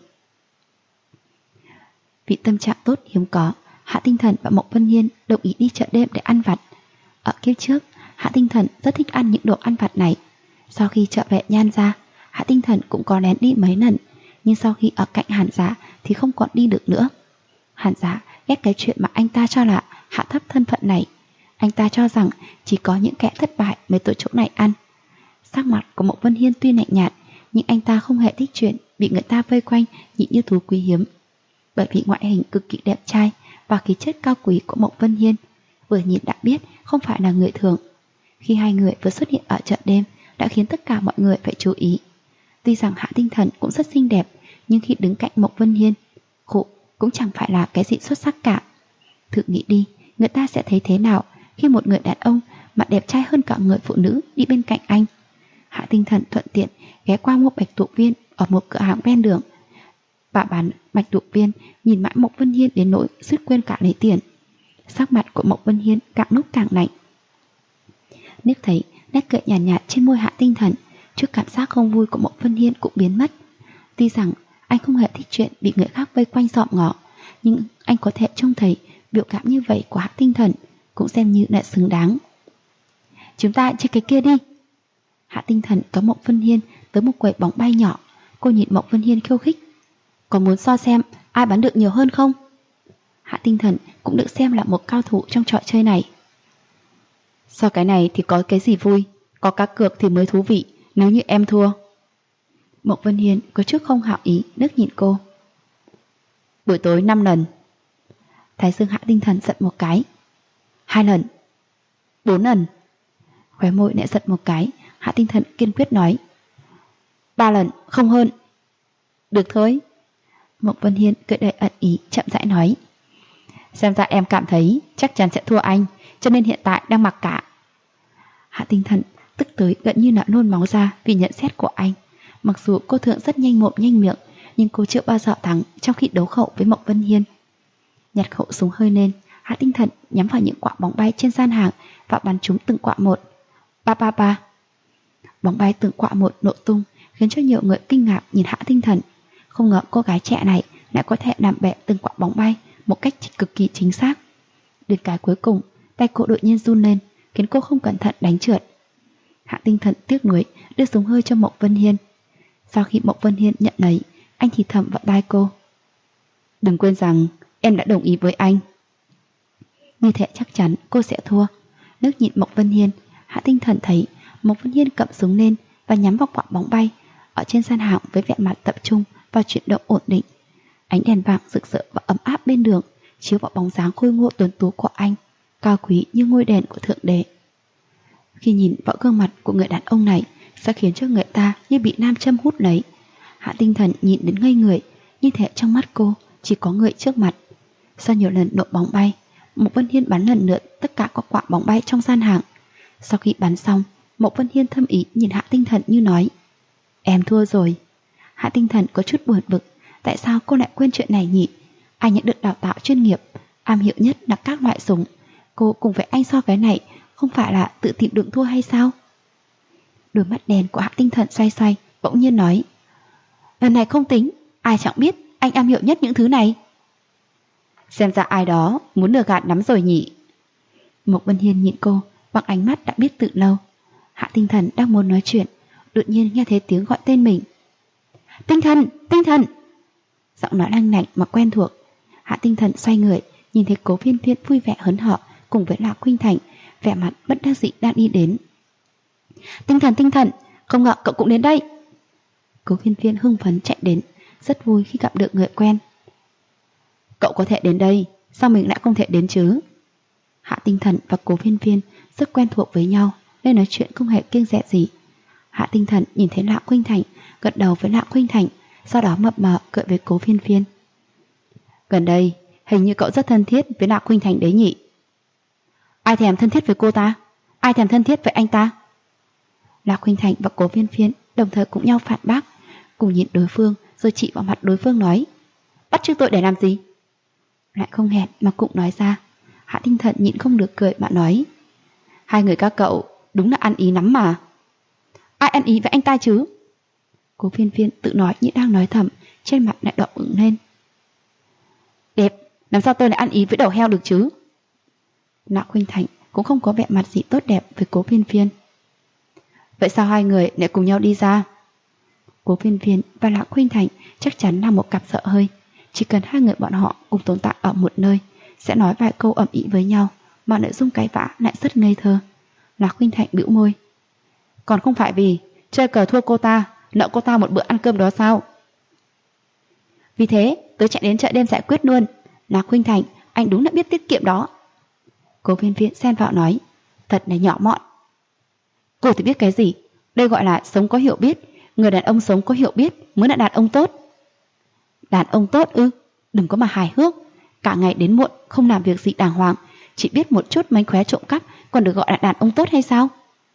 Vì tâm trạng tốt hiếm có, Hạ Tinh Thần và Mộc Vân Hiên đồng ý đi chợ đêm để ăn vặt. Ở kiếp trước, Hạ Tinh Thần rất thích ăn những đồ ăn vặt này. Sau khi chợ về Nhan ra, Hạ Tinh Thần cũng có lén đi mấy lần, nhưng sau khi ở cạnh Hàn Giá thì không còn đi được nữa. Hàn Giá ghét cái chuyện mà anh ta cho là hạ thấp thân phận này. Anh ta cho rằng chỉ có những kẻ thất bại mới tới chỗ này ăn. Sắc mặt của Mộc Vân Hiên tuy lạnh nhạt, nhưng anh ta không hề thích chuyện bị người ta vây quanh nhịn như thú quý hiếm. Bởi vì ngoại hình cực kỳ đẹp trai và khí chất cao quý của Mộc Vân Hiên, vừa nhìn đã biết không phải là người thường. Khi hai người vừa xuất hiện ở chợ đêm đã khiến tất cả mọi người phải chú ý. Tuy rằng Hạ Tinh Thần cũng rất xinh đẹp, nhưng khi đứng cạnh Mộc Vân Hiên, cũng chẳng phải là cái gì xuất sắc cả. Thử nghĩ đi, người ta sẽ thấy thế nào khi một người đàn ông mà đẹp trai hơn cả người phụ nữ đi bên cạnh anh. Hạ Tinh Thần thuận tiện ghé qua mua bạch tuộc viên ở một cửa hàng ven đường. Bà bán bạch tuộc viên nhìn mãi Mộc Vân Hiên đến nỗi suýt quên cả lấy tiền. Sắc mặt của Mộc Vân Hiên càng lúc càng lạnh. Liếc thấy nét cười nhàn nhạt trên môi Hạ Tinh Thần, trước cảm giác không vui của Mộc Vân Hiên cũng biến mất. Tuy rằng anh không hề thích chuyện bị người khác vây quanh dọm ngõ, nhưng anh có thể trông thấy biểu cảm như vậy của Hạ Tinh Thần cũng xem như là xứng đáng. Chúng ta chơi cái kia đi. Hạ Tinh Thần có Mộc Vân Hiên tới một quầy bóng bay nhỏ. Cô nhìn Mộc Vân Hiên khiêu khích. Có muốn so xem ai bán được nhiều hơn không? Hạ Tinh Thần cũng được xem là một cao thủ trong trò chơi này. So cái này thì có cái gì vui, có cá cược thì mới thú vị. Nếu như em thua. Mộc Vân Hiên có chút không hảo ý nước nhìn cô. Buổi tối 5 lần. Thái dương Hạ Tinh Thần giận một cái. 2 lần. 4 lần. Khóe môi lại giật một cái. Hạ Tinh Thần kiên quyết nói. 3 lần, không hơn. Được thôi. Mộc Vân Hiên cười đầy ẩn ý chậm rãi nói. Xem ra em cảm thấy chắc chắn sẽ thua anh, cho nên hiện tại đang mặc cả. Hạ Tinh Thần tức tới gần như đã nôn máu ra vì nhận xét của anh. Mặc dù cô thượng rất nhanh mồm nhanh miệng, nhưng cô chưa bao giờ thắng trong khi đấu khẩu với Mộc Vân Hiên. Nhặt khẩu súng hơi lên, Hạ Tinh Thần nhắm vào những quả bóng bay trên gian hàng và bắn chúng từng quả một. Ba ba ba. Bóng bay từng quả một nổ tung, khiến cho nhiều người kinh ngạc nhìn Hạ Tinh Thần. Không ngờ cô gái trẻ này lại có thể làm bẻ từng quả bóng bay một cách cực kỳ chính xác. Đến cái cuối cùng, tay cô đột nhiên run lên, khiến cô không cẩn thận đánh trượt. Hạ Tinh Thần tiếc nuối đưa súng hơi cho Mộc Vân Hiên. Sau khi Mộc Vân Hiên nhận lấy, anh thì thầm vào tai cô. Đừng quên rằng em đã đồng ý với anh. Như thế chắc chắn cô sẽ thua. Nước nhìn Mộc Vân Hiên, Hạ Tinh Thần thấy Mộc Vân Hiên cầm súng lên và nhắm vào quả bóng bay ở trên gian hàng với vẻ mặt tập trung và chuyển động ổn định. Ánh đèn vàng rực rỡ và ấm áp bên đường chiếu vào bóng dáng khôi ngô tuấn tú của anh, cao quý như ngôi đền của thượng đế. Khi nhìn vào gương mặt của người đàn ông này sẽ khiến cho người ta như bị nam châm hút lấy. Hạ Tinh Thần nhìn đến ngây người, như thể trong mắt cô chỉ có người trước mặt. Sau nhiều lần nổ bóng bay, Mộc Vân Hiên bắn lần lượt tất cả các quả bóng bay trong gian hàng. Sau khi bắn xong, Mộc Vân Hiên thâm ý nhìn Hạ Tinh Thần như nói: Em thua rồi. Hạ Tinh Thần có chút buồn bực, tại sao cô lại quên chuyện này nhỉ? Anh nhận được đào tạo chuyên nghiệp, am hiểu nhất là các loại súng. Cô cùng với anh so cái này, không phải là tự tìm đường thua hay sao? Đôi mắt đen của Hạ Tinh Thần xoay xoay, bỗng nhiên nói: Lần này không tính, ai chẳng biết anh am hiểu nhất những thứ này. Xem ra ai đó muốn lừa gạt lắm rồi nhỉ. Mộc Vân Hiên nhìn cô bằng ánh mắt đã biết từ lâu. Hạ Tinh Thần đang muốn nói chuyện, đột nhiên nghe thấy tiếng gọi tên mình. Tinh Thần, Tinh Thần. Giọng nói lanh lảnh mà quen thuộc. Hạ Tinh Thần xoay người, nhìn thấy Cố Phiên Phiên vui vẻ hớn hở cùng với Lạc Khuynh Thành, vẻ mặt bất đắc dĩ đang đi đến. Tinh Thần, Tinh Thần, không ngờ cậu cũng đến đây. Cố Phiên Phiên hưng phấn chạy đến, rất vui khi gặp được người quen. Cậu có thể đến đây, sao mình lại không thể đến chứ? Hạ Tinh Thần và Cố Phiên Phiên rất quen thuộc với nhau nên nói chuyện không hề kiêng dè gì. Hạ Tinh Thần nhìn thấy Lạc Khuynh Thành, gật đầu với Lạc Khuynh Thành, sau đó mập mờ cười với Cố Phiên Phiên. Gần đây, hình như cậu rất thân thiết với Lạc Khuynh Thành đấy nhỉ? Ai thèm thân thiết với cô ta? Ai thèm thân thiết với anh ta? Lạc Khuynh Thành và Cố Phiên Phiên đồng thời cùng nhau phản bác, cùng nhìn đối phương rồi chỉ vào mặt đối phương nói: Bắt chước tôi để làm gì? Lại không hẹn mà cũng nói ra. Hạ Tinh Thần nhịn không được cười mà nói: Hai người các cậu đúng là ăn ý lắm mà. Ai ăn ý với anh ta chứ? Cố Phiên Phiên tự nói như đang nói thầm, trên mặt lại đỏ ửng lên. Đẹp, làm sao tôi lại ăn ý với đầu heo được chứ? Lạc Khuynh Thành cũng không có vẻ mặt gì tốt đẹp với Cố Phiên Phiên. Vậy sao hai người lại cùng nhau đi ra? Cố Phiên Phiên và Lạc Khuynh Thành chắc chắn là một cặp sợ hơi. Chỉ cần hai người bọn họ cùng tồn tại ở một nơi, sẽ nói vài câu ầm ĩ với nhau, mà nội dung cãi vã lại rất ngây thơ. Lạc Khuynh Thành bĩu môi. Còn không phải vì chơi cờ thua cô ta, nợ cô ta một bữa ăn cơm đó sao? Vì thế tớ chạy đến chợ đêm giải quyết luôn. Lạc Khuynh Thành, anh đúng là biết tiết kiệm đó. Cố Phiên Phiên xen vào nói. Thật là nhỏ mọn. Cô thì biết cái gì? Đây gọi là sống có hiểu biết. Người đàn ông sống có hiểu biết mới là đàn ông tốt. Đàn ông tốt ư? Đừng có mà hài hước. Cả ngày đến muộn không làm việc gì đàng hoàng, chỉ biết một chút mánh khóe trộm cắp, còn được gọi là đàn ông tốt hay sao?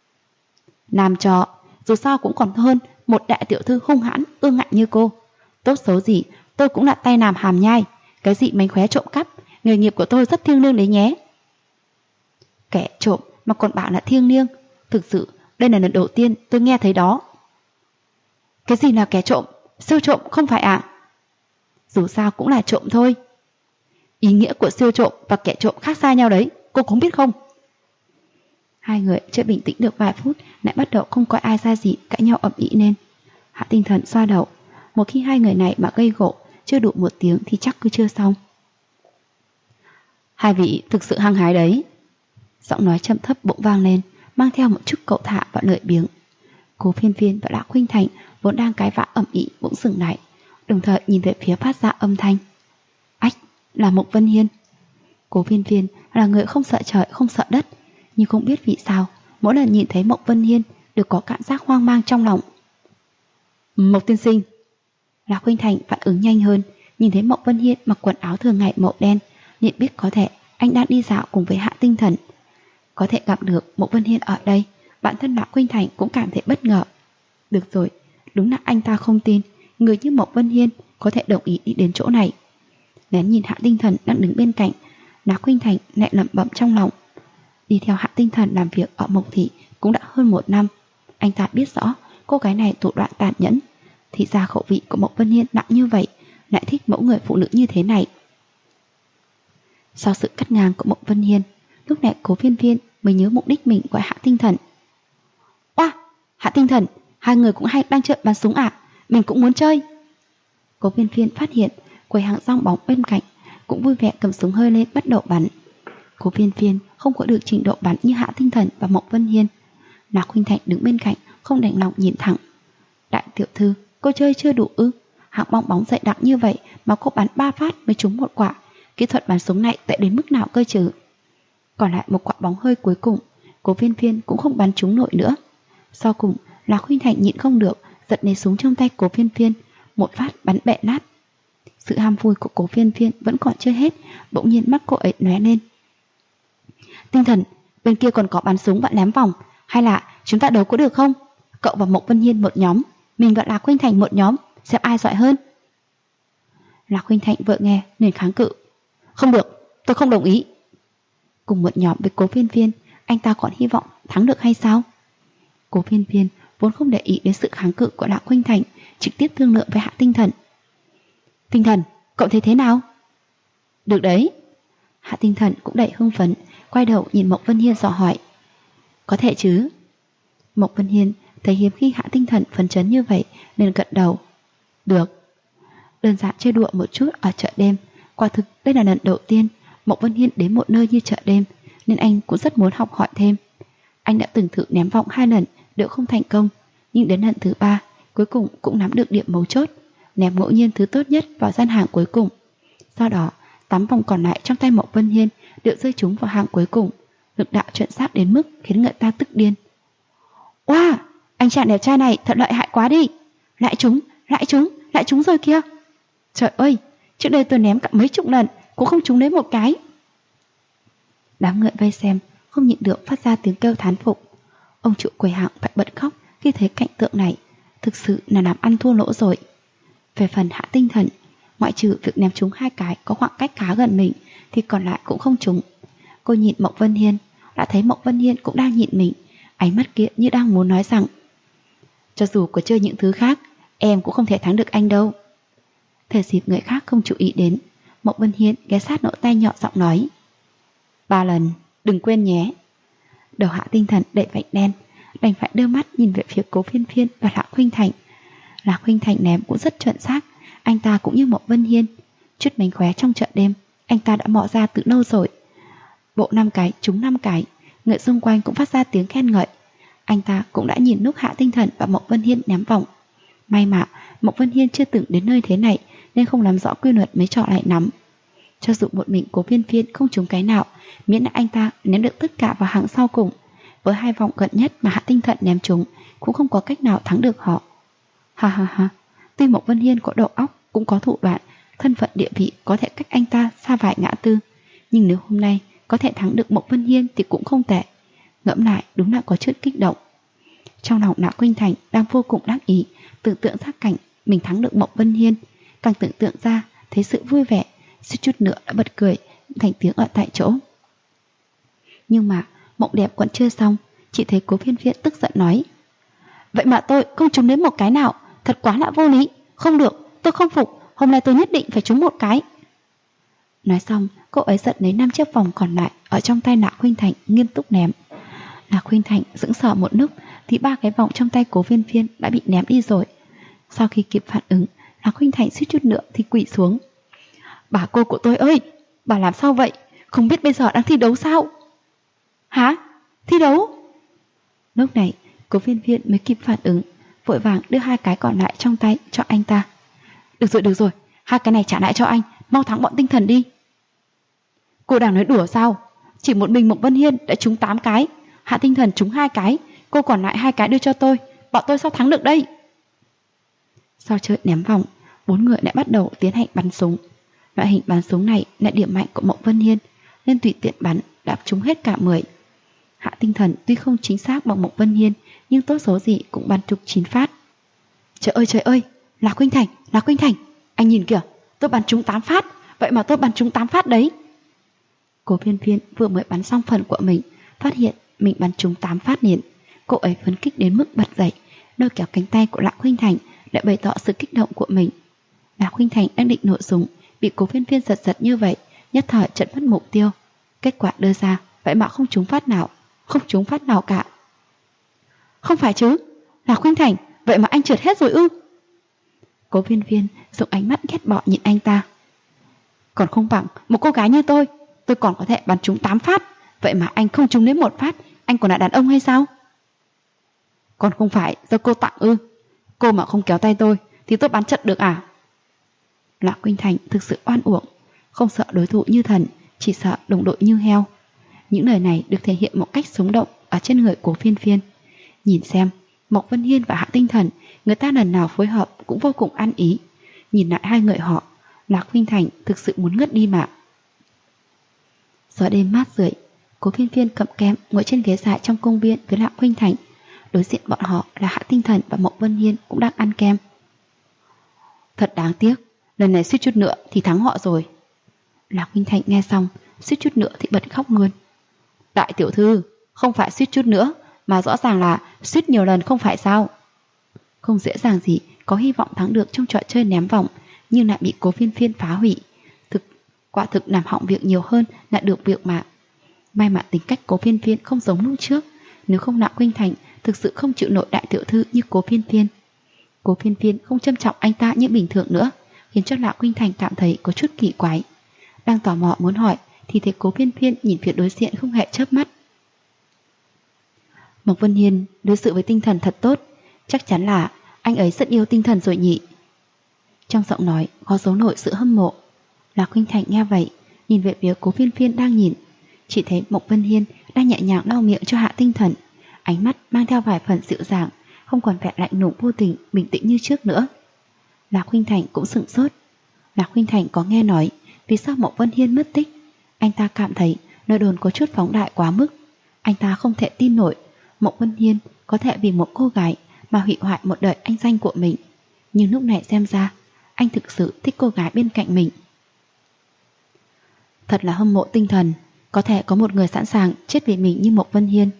Làm trò dù sao cũng còn hơn một đại tiểu thư hung hãn ương ngạnh như cô. Tốt xấu gì tôi cũng là tay làm hàm nhai. Cái gì mánh khóe trộm cắp, nghề nghiệp của tôi rất thiêng liêng đấy nhé. Kẻ trộm mà còn bảo là thiêng liêng, thực sự đây là lần đầu tiên tôi nghe thấy đó. Cái gì là kẻ trộm? Siêu trộm không phải ạ? Dù sao cũng là trộm thôi. Ý nghĩa của siêu trộm và kẻ trộm khác xa nhau đấy, cô cũng biết không? Hai người chưa bình tĩnh được vài phút lại bắt đầu không coi ai ra gì cãi nhau ầm ĩ nên. Hạ Tinh Thần xoa đầu. Một khi hai người này mà gây gổ chưa đủ một tiếng thì chắc cứ chưa xong. Hai vị thực sự hăng hái đấy. Giọng nói trầm thấp bỗng vang lên, mang theo một chút cậu thả và lười biếng. Cố Phiên Phiên và Lạc Khuynh Thành vốn đang cái vã ầm ĩ bỗng dừng lại, đồng thời nhìn về phía phát ra âm thanh. Ách, là Mộc Vân Hiên. Cố Phiên Phiên là người không sợ trời không sợ đất, nhưng không biết vì sao mỗi lần nhìn thấy Mộc Vân Hiên đều có cảm giác hoang mang trong lòng. Mộc tiên sinh. Lạc Khuynh Thành phản ứng nhanh hơn, nhìn thấy Mộc Vân Hiên mặc quần áo thường ngày màu đen, nhận biết có thể anh đang đi dạo cùng với Hạ Tinh Thần. Có thể gặp được Mộc Vân Hiên ở đây, bản thân Lạc Khuynh Thành cũng cảm thấy bất ngờ. Được rồi, đúng là anh ta không tin người như Mộc Vân Hiên có thể đồng ý đi đến chỗ này. Lén nhìn Hạ Tinh Thần đang đứng bên cạnh, Lạc Khuynh Thành lại lẩm bẩm trong lòng. Đi theo Hạ Tinh Thần làm việc ở Mộc Thị cũng đã hơn 1 năm. Anh ta biết rõ cô gái này thủ đoạn tàn nhẫn. Thì ra khẩu vị của Mộc Vân Hiên nặng như vậy, lại thích mẫu người phụ nữ như thế này. Sau sự cắt ngang của Mộc Vân Hiên, lúc này Cố Phiên Phiên mới nhớ mục đích mình gọi Hạ Tinh Thần. Oa, Hạ Tinh Thần, hai người cũng hay đang chơi bắn súng à? Mình cũng muốn chơi. Cố Phiên Phiên phát hiện quầy hàng rong bóng bên cạnh cũng vui vẻ cầm súng hơi lên bắt đầu bắn. Cố Phiên Phiên không có được trình độ bắn như Hạ Tinh Thần và Mộc Vân Hiên. Lạc Khuynh Thành đứng bên cạnh không đành lòng nhìn thẳng. Đại tiểu thư, cô chơi chưa đủ ư? Hạng bong bóng dày đặc như vậy mà cô bắn 3 phát mới trúng 1 quả. Kỹ thuật bắn súng này tệ đến mức nào cơ chứ? Còn lại một quả bóng hơi cuối cùng, Cố Phiên Phiên cũng không bắn trúng nổi nữa. Sau cùng, Lạc Khuynh Thành nhịn không được, giật lấy súng trong tay Cố Phiên Phiên, một phát bắn bẹ nát. Sự ham vui của Cố Phiên Phiên vẫn còn chưa hết, bỗng nhiên mắt cô ấy lóe lên. Tinh Thần, bên kia còn có bắn súng và ném vòng, hay là chúng ta đấu có được không? Cậu và Mộc Vân Hiên một nhóm, mình và Lạc Khuynh Thành một nhóm, xem ai giỏi hơn. Lạc Khuynh Thành vợ nghe nên kháng cự. Không được, tôi không đồng ý. Cùng một nhóm với Cố Phiên Phiên, anh ta còn hy vọng thắng được hay sao? Cố Phiên Phiên vốn không để ý đến sự kháng cự của Lạc Khuynh Thành, trực tiếp thương lượng với Hạ Tinh Thần. Tinh Thần, cậu thấy thế nào? Được đấy. Hạ Tinh Thần cũng đầy hưng phấn, quay đầu nhìn Mộc Vân Hiên dò hỏi. Có thể chứ. Mộc Vân Hiên thấy hiếm khi Hạ Tinh Thần phấn chấn như vậy nên gật đầu. Được. Đơn giản chơi đùa một chút ở chợ đêm. Quả thực đây là lần đầu tiên Mộc Vân Hiên đến một nơi như chợ đêm, nên anh cũng rất muốn học hỏi thêm. Anh đã từng thử ném vọng 2 lần đều không thành công, nhưng đến lần thứ 3 cuối cùng cũng nắm được điểm mấu chốt, ném ngẫu nhiên thứ tốt nhất vào gian hàng cuối cùng. Sau đó 8 vòng còn lại trong tay Mộc Vân Hiên đều rơi trúng vào hàng cuối cùng, lực đạo chuẩn xác đến mức khiến người ta tức điên. Wow, anh chàng đẹp trai này thật lợi hại quá đi. Lại trúng rồi kia. Trời ơi, trước đây tôi ném cả mấy chục lần cũng không trúng đến một cái. Đám người vây xem không nhịn được phát ra tiếng kêu thán phục. Ông chủ quầy hàng phải bật khóc khi thấy cảnh tượng này, thực sự là làm ăn thua lỗ rồi. Về phần Hạ Tinh Thần, ngoại trừ việc ném trúng 2 cái có khoảng cách khá gần mình thì còn lại cũng không trúng. Cô nhìn Mộc Vân Hiên, đã thấy Mộc Vân Hiên cũng đang nhìn mình, ánh mắt kia như đang muốn nói rằng cho dù có chơi những thứ khác, em cũng không thể thắng được anh đâu. Thời dịp người khác không chú ý đến, Mộc Vân Hiên ghé sát lỗ tai nhỏ giọng nói 3 lần, đừng quên nhé. Đầu Hạ Tinh Thần đầy vạch đen, đành phải đưa mắt nhìn về phía Cố Phiên Phiên và Lạc Khuynh Thành. Lạc Khuynh Thành ném cũng rất chuẩn xác, anh ta cũng như Mộc Vân Hiên. Chút mánh khóe trong chợ đêm anh ta đã mò ra từ lâu rồi. Bộ 5 cái trúng 5 cái, người xung quanh cũng phát ra tiếng khen ngợi. Anh ta cũng đã nhìn lúc Hạ Tinh Thần và Mộc Vân Hiên ném vòng. May mà Mộc Vân Hiên chưa từng đến nơi thế này nên không nắm rõ quy luật mấy trò lại nắm. Cho dù một mình Cố Phiên Phiên không trúng cái nào, miễn là anh ta ném được tất cả vào hàng sau cùng, với 2 vòng gần nhất mà Hạ Tinh Thần ném trúng cũng không có cách nào thắng được họ. Ha ha ha, tuy Mộc Vân Hiên có đầu óc, cũng có thủ đoạn, thân phận địa vị có thể cách anh ta xa vài ngã tư, nhưng nếu hôm nay có thể thắng được Mộc Vân Hiên thì cũng không tệ. Ngẫm lại đúng là có chút kích động. Trong lòng Lạc Khuynh Thành đang vô cùng đắc ý, tưởng tượng ra cảnh mình thắng được Mộc Vân Hiên, càng tưởng tượng ra thấy sự vui vẻ, suýt chút nữa đã bật cười thành tiếng ở tại chỗ. Nhưng mà mộng đẹp còn chưa xong, chỉ thấy Cố Phiên Phiên tức giận nói: Vậy mà tôi không trúng đến một cái nào, thật quá là vô lý. Không được, tôi không phục, hôm nay tôi nhất định phải trúng một cái. Nói xong, cô ấy giật lấy 5 chiếc vòng còn lại ở trong tay Lạc Khuynh Thành, nghiêm túc ném. Lạc Khuynh Thành sững sờ một lúc thì 3 cái vòng trong tay Cố Phiên Phiên đã bị ném đi rồi. Sau khi kịp phản ứng, Lạc Khuynh Thành suýt chút nữa thì quỵ xuống. Bà cô của tôi ơi, bà làm sao vậy? Không biết bây giờ đang thi đấu sao? Hả? Thi đấu? Lúc này Cố Phiên Phiên mới kịp phản ứng, vội vàng đưa 2 cái còn lại trong tay cho anh ta. Được rồi, 2 cái này trả lại cho anh, mau thắng bọn Tinh Thần đi. Cô đang nói đùa sao? Chỉ một mình Mộc Vân Hiên đã trúng 8 cái, Hạ Tinh Thần trúng 2 cái, cô còn lại 2 cái đưa cho tôi, bọn tôi sao thắng được đây? Sau chơi ném vòng, 4 người lại bắt đầu tiến hành bắn súng. Loại hình bắn súng này là điểm mạnh của Mộc Vân Hiên, nên tùy tiện bắn đã trúng hết cả 10. Hạ Tinh Thần tuy không chính xác bằng Mộc Vân Hiên, nhưng tốt số gì cũng bắn trúng 9 phát. Trời ơi, Lạc Khuynh Thành, anh nhìn kìa, tôi bắn trúng 8 phát, vậy mà tôi bắn trúng 8 phát đấy. Cố Phiên Phiên vừa mới bắn xong phần của mình, phát hiện mình bắn trúng 8 phát liền. Cô ấy phấn khích đến mức bật dậy, lôi kéo cánh tay của Lạc Khuynh Thành để bày tỏ sự kích động của mình. Lạc Khuynh Thành đang định nổ súng, bị Cố Phiên Phiên giật như vậy, nhất thời chợt mất mục tiêu. Kết quả đưa ra vậy mà không trúng phát nào cả. Không phải chứ, Lạc Khuynh Thành, vậy mà anh trượt hết rồi ư? Cố Phiên Phiên dùng ánh mắt ghét bỏ nhìn anh ta. Còn không bằng một cô gái như tôi còn có thể bắn trúng 8 phát, vậy mà anh không trúng đến 1 phát, anh còn là đàn ông hay sao? Còn không phải do cô tặng ư? Cô mà không kéo tay tôi thì tôi bắn trận được à? Lạc Khuynh Thành thực sự oan uổng, không sợ đối thủ như thần, chỉ sợ đồng đội như heo. Những lời này được thể hiện một cách sống động ở trên người Cố Phiên Phiên. Nhìn xem, Mộc Vân Hiên và Hạ Tinh Thần, người ta lần nào phối hợp cũng vô cùng ăn ý. Nhìn lại 2 người họ, Lạc Khuynh Thành thực sự muốn ngất đi mà. Gió đêm mát rượi, Cố Phiên Phiên cầm kem ngồi trên ghế dài trong công viên với Lạc Khuynh Thành. Đối diện bọn họ là Hạ Tinh Thần và Mộng Vân Hiên cũng đang ăn kem. Thật đáng tiếc, lần này suýt chút nữa thì thắng họ rồi. Lạc Khuynh Thành nghe xong, suýt chút nữa thì bật khóc luôn. Đại tiểu thư, không phải suýt chút nữa, mà rõ ràng là suýt nhiều lần không phải sao? Không dễ dàng gì có hy vọng thắng được trong trò chơi ném vòng, nhưng lại bị Cố Phiên Phiên phá hủy. Quả thực làm hỏng việc nhiều hơn là được việc mà. May mà tính cách Cố Phiên Phiên không giống lúc trước, nếu không Lạc Khuynh Thành thực sự không chịu nổi đại tiểu thư như Cố Phiên Phiên. Cố Phiên Phiên không trân trọng anh ta như bình thường nữa, khiến cho Lạc Khuynh Thành cảm thấy có chút kỳ quái. Đang tò mò muốn hỏi thì thấy Cố Phiên Phiên nhìn phía đối diện không hề chớp mắt. Mộc Vân Hiên đối xử với Tinh Thần thật tốt, chắc chắn là anh ấy rất yêu Tinh Thần rồi nhỉ. Trong giọng nói có dấu nổi sự hâm mộ. Lạc Khuynh Thành nghe vậy, nhìn về phía Cố Phiên Phiên đang nhìn, chỉ thấy Mộc Vân Hiên đang nhẹ nhàng lau miệng cho Hạ Tinh Thần, ánh mắt mang theo vài phần dịu dàng, không còn vẻ lạnh lùng vô tình, bình tĩnh như trước nữa. Lạc Khuynh Thành cũng sửng sốt. Lạc Khuynh Thành có nghe nói vì sao Mộc Vân Hiên mất tích, anh ta cảm thấy lời đồn có chút phóng đại quá mức. Anh ta không thể tin nổi Mộc Vân Hiên có thể vì một cô gái mà hủy hoại một đời anh danh của mình. Nhưng lúc này xem ra anh thực sự thích cô gái bên cạnh mình. Thật là hâm mộ Tinh Thần, có thể có một người sẵn sàng chết vì mình như Mộc Vân Hiên.